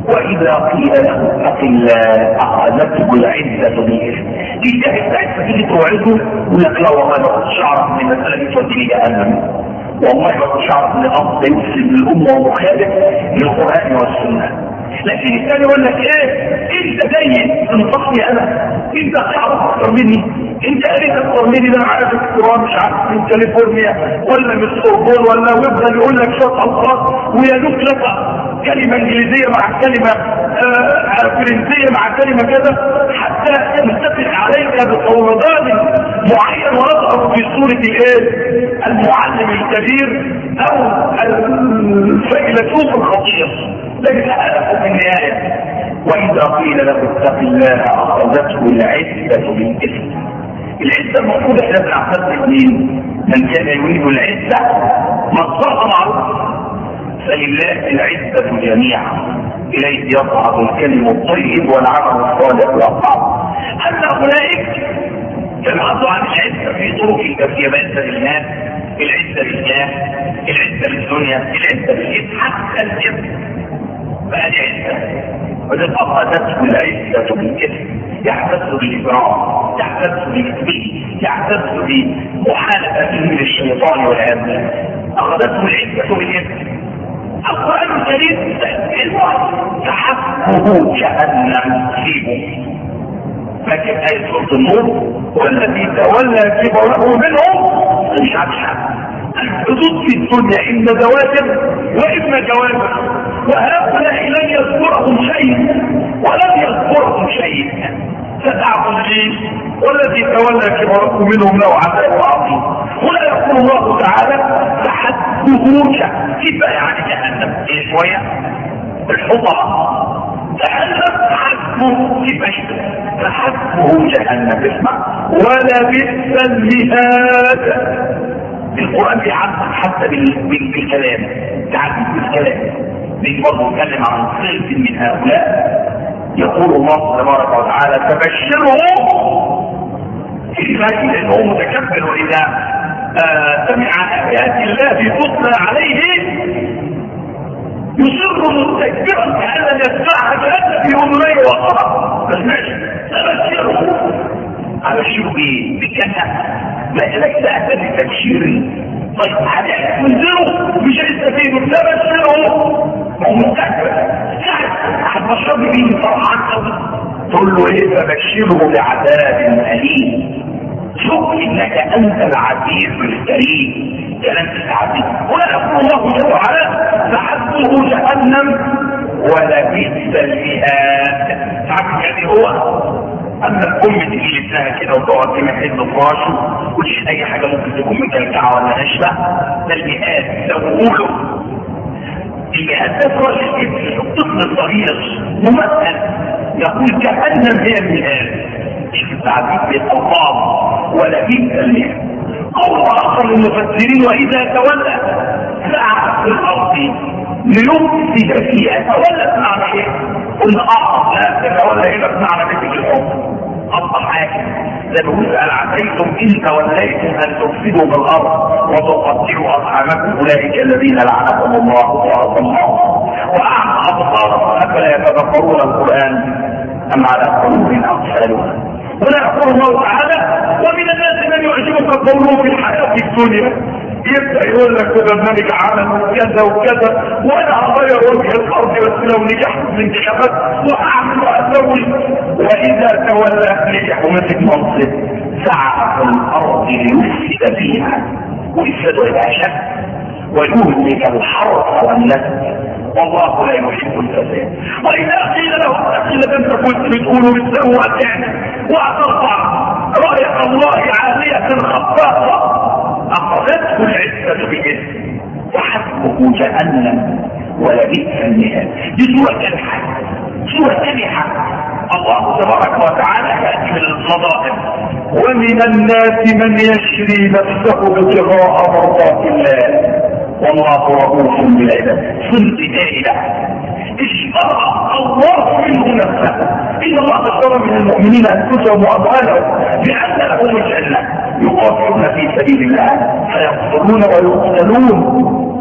واذا قيل له اتق الله اخذته العزه بالاثم. دي جاهز بتاعتها تيجي توعده يقول لك لا والله ما كنتش اعرف ان المساله دي تودي جهنم، والله ما كنتش اعرف ان الامر ده يفسد الامه ومخالف للقران والسنه. لكن الثاني يقول لك ايه؟ انت جاي تنصحني انا؟ انت تعرف اكثر مني؟ انت قريت اكثر مني؟ ده انا عارف القران مش عارف من كاليفورنيا ولا من السوربون ولا، ويفضل يقول لك شويه الفاظ ويدوك لك كلمه انجليزيه مع كلمه آه فرنسيه مع كلمه كذا حتى نتفق عليك بقولان معين ونظهر في صوره الايه؟ المعلم الكبير او الفيلسوف الخطير. لكن هذا في النهايه واذا قيل له اتق الله اخذته العزه بالاثم. العزه المفروض احنا بنعتبر مين؟ من كان يريد العزه مصدرها معروف، فلله العزه جميعا اليه يصعد الكلم الطيب والعمل الصالح يرفعه. اما اولئك يبحثوا عن العزه في طرق كثيره، العزه للناس، العزه لله، العزه للدنيا، العزه للاسم، حتى الاسم بقى دي عزه. وإذا أخذته العزة بالإثم يحتس بالإجرام، يحتس بالإثم، يحتس بمحالفته للشيطان والعياذ بالله. أخذته العزة بالإثم. القرآن الكريم فحسبه جهنم فيه. لكن آية سورة النور والذي تولى كبره منهم مش عارف. الحدود في الدنيا إما دواتر وإما جوابر، وهؤلاء لن يذكرهم شيء ولم يذكرهم شيء. فتعبوا ليه؟ والذي تولى كبره منهم له عذاب عظيم. هنا يقول الله تعالى فحسبه جهنم. كيف يعني جهنم؟ ايه شويه الحطمه جهنم حسبه كيف فحسبه جهنم. اسمع ولا بئس المهاد. القرآن بيعبد حتى بالكلام، تعبد بالكلام. بيجي برضه يتكلم عن صنف من هؤلاء يقول الله تبارك وتعالى فبشرهم في الفاتحة لأنه متكبر وإذا آه سمع آيات الله تتلى عليه يصر مستكبرا كأن لم يسمعها كأن في أذنيه وقرأ. بس ماشي فبشرهم. أبشروا بإيه؟ بالجنة. ما لك تأتى بالتبشير. طيب هتنزلوا مش هيستفيدوا تبشروا هو مستكبر هتبشر بيه فرحان قوي تقول له ايه فبشره بعذاب أليم. شوف انك انت العزيز الكريم كلام العزيز. ولا يقول الله جل وعلا فحسبه جهنم ولبئس المهاد. تعرف يعني هو اما الام تيجي لسانها كده وتقعد في محل فراشه وتشيل اي حاجه ممكن تكون مكلكعه ولا ناشفه، ده المئات لو قولوا المئات ده فراش الابن الطفل الصغير ممثل يقول كأنم هي المئات. شوف التعبير بالالفاظ ولا بئس المئات. قول اخر للمفسرين واذا تولى سعى في الارض ليفسد فيها. تولى بمعنى ايه؟ قلنا اعرف لا تولى هنا بمعنى مثل الحكم اصبح حاكم. زي ما قلت هل عسيتم ان توليتم ان تفسدوا بالارض وتقطعوا ارحامكم اولئك الذين لعنهم الله وصمهم واعمى ابصارهم افلا يتذكرون القران ام على قلوب اقفالها. هنا يقول الله تعالى ومن الناس من يعجبك قوله في الحياه الدنيا. يبدأ يقول لك برنامج عمل كذا وكذا وانا هغير وجه الارض بس لو نجحت في الانتخابات واعمل واسوي. واذا تولى نجح ومسك منصب سعى في الارض ليفسد فيها ويفسد الاشد ويهلك الحرث والنسل والله لا يحب الفساد. واذا قيل له اتق الله انت كنت بتقولوا بالسوء واتعنا وترفع رايه الله عاليه خفافه أخذته العزة بالإثم وحسبه جهنم ولبئس المهاد. دي سورة كامحة سورة كامحة. الله تبارك وتعالى يأتي من الفضائل ومن الناس من يشري نفسه ابتغاء مرضات الله والله رؤوف بالعباد. صنف دائرة اشترى الله منه نفسه. إن الله اشترى من المؤمنين أنفسهم وأموالهم بأن لهم الجنة يقاتلون في سبيل الله فيقتلون ويقتلون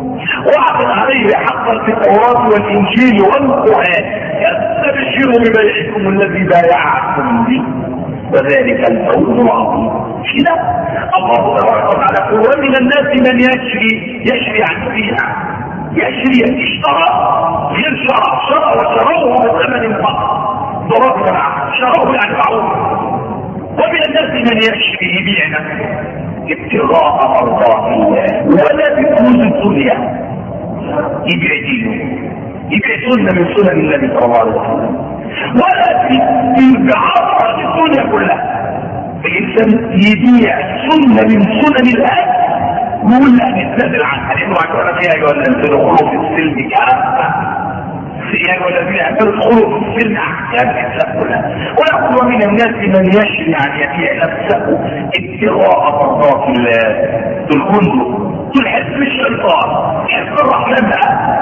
وعد عليه حقا في التوراة والانجيل والقرآن يستبشروا ببيعكم الذي بايعتم به وذلك الفوز العظيم. كده الله تبارك وتعالى ومن الناس من يشري يشري عن البيع، يشري اشترى غير شرى، شرى وشروه بثمن فقط ضرب جماعه شروه يعني معروف. ومن الناس من يشري يبيع نفسه ابتغاء مرضات الله ولا بفلوس الدنيا، يبيع دينه، يبيع سنه من سنن النبي صلى الله عليه وسلم، ولا بعرض الدنيا كلها. الانسان يبيع سنه من سنن الهدي يقول لا نتنازل عنها لانه عجبنا فيها ايها الذين ادخلوا في السلم كافه، يا ايها الذين ادخلوا في السلم احكام الاسلام كلها. ويقول ومن الناس من يشري عن يبيع نفسه ابتغاء مرضات الله. دول كله دول حزب الشيطان، حزب الرحمن بقى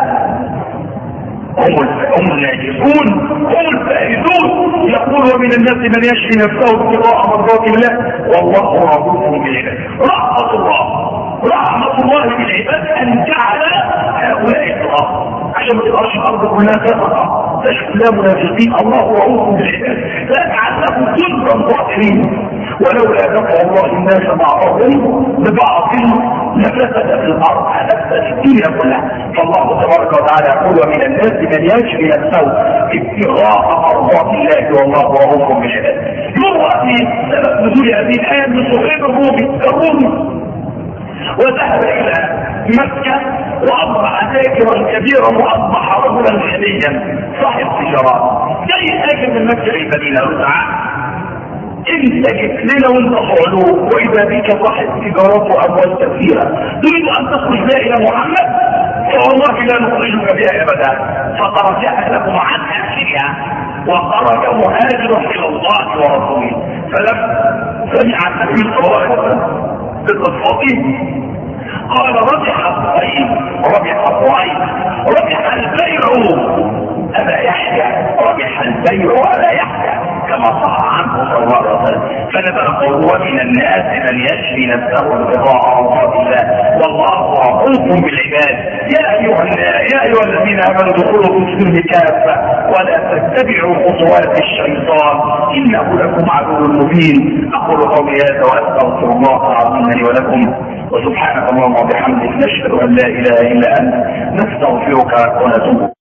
هم الناجحون هم الفائزون. يقول ومن الناس من يشري نفسه ابتغاء مرضات الله والله رؤوف بالعباد. رحمة الله رحمة الله بالعباد ان جعل هؤلاء الارض عشان ما تبقاش الارض كلها كفرة لا منافقين. الله رؤوف بالعباد لا تعلموا كلهم ظاهرين ولولا دفع الله الناس بعضهم ببعض لفسدت الارض لفسدت الدنيا كلها. فالله تبارك وتعالى يقول ومن الناس من يشري نفسه ابتغاء مرضات الله والله رؤوف بالعباد. يروى في سبب نزول هذه الايه من صهيب الرومي الرومي وذهب الى مكه واصبح تاجرا كبيرا واصبح رجلا غنيا صاحب تجارات. جاي تاجر من مكه للمدينه وتعالى انت جئت لنا وانت صعلوك واذا بك صاحب تجارات واموال كثيره تريد ان تخرج بها الى محمد فوالله لا نخرجك بها ابدا. فترجع لكم عن اهلها وخرج مهاجر الى الله ورسوله. فلم سمع النبي صلى الله عليه وسلم بقصته قال ربح الصعيد ربح الصعيد ربح البيع ابا يحيى ربح البيع ابا يحيى كما صح عنه صلى الله عليه وسلم. فنزل قوله ومن الناس من يشري نفسه ابتغاء مرضات الله والله رؤوف بالعباد. يا ايها يا ايها الذين امنوا ادخلوا في السلم كافه ولا تتبعوا خطوات الشيطان انه لكم عدو مبين. اقول قولي هذا واستغفر الله العظيم لي ولكم وسبحانك اللهم وبحمدك نشهد ان لا اله الا انت نستغفرك ونتوب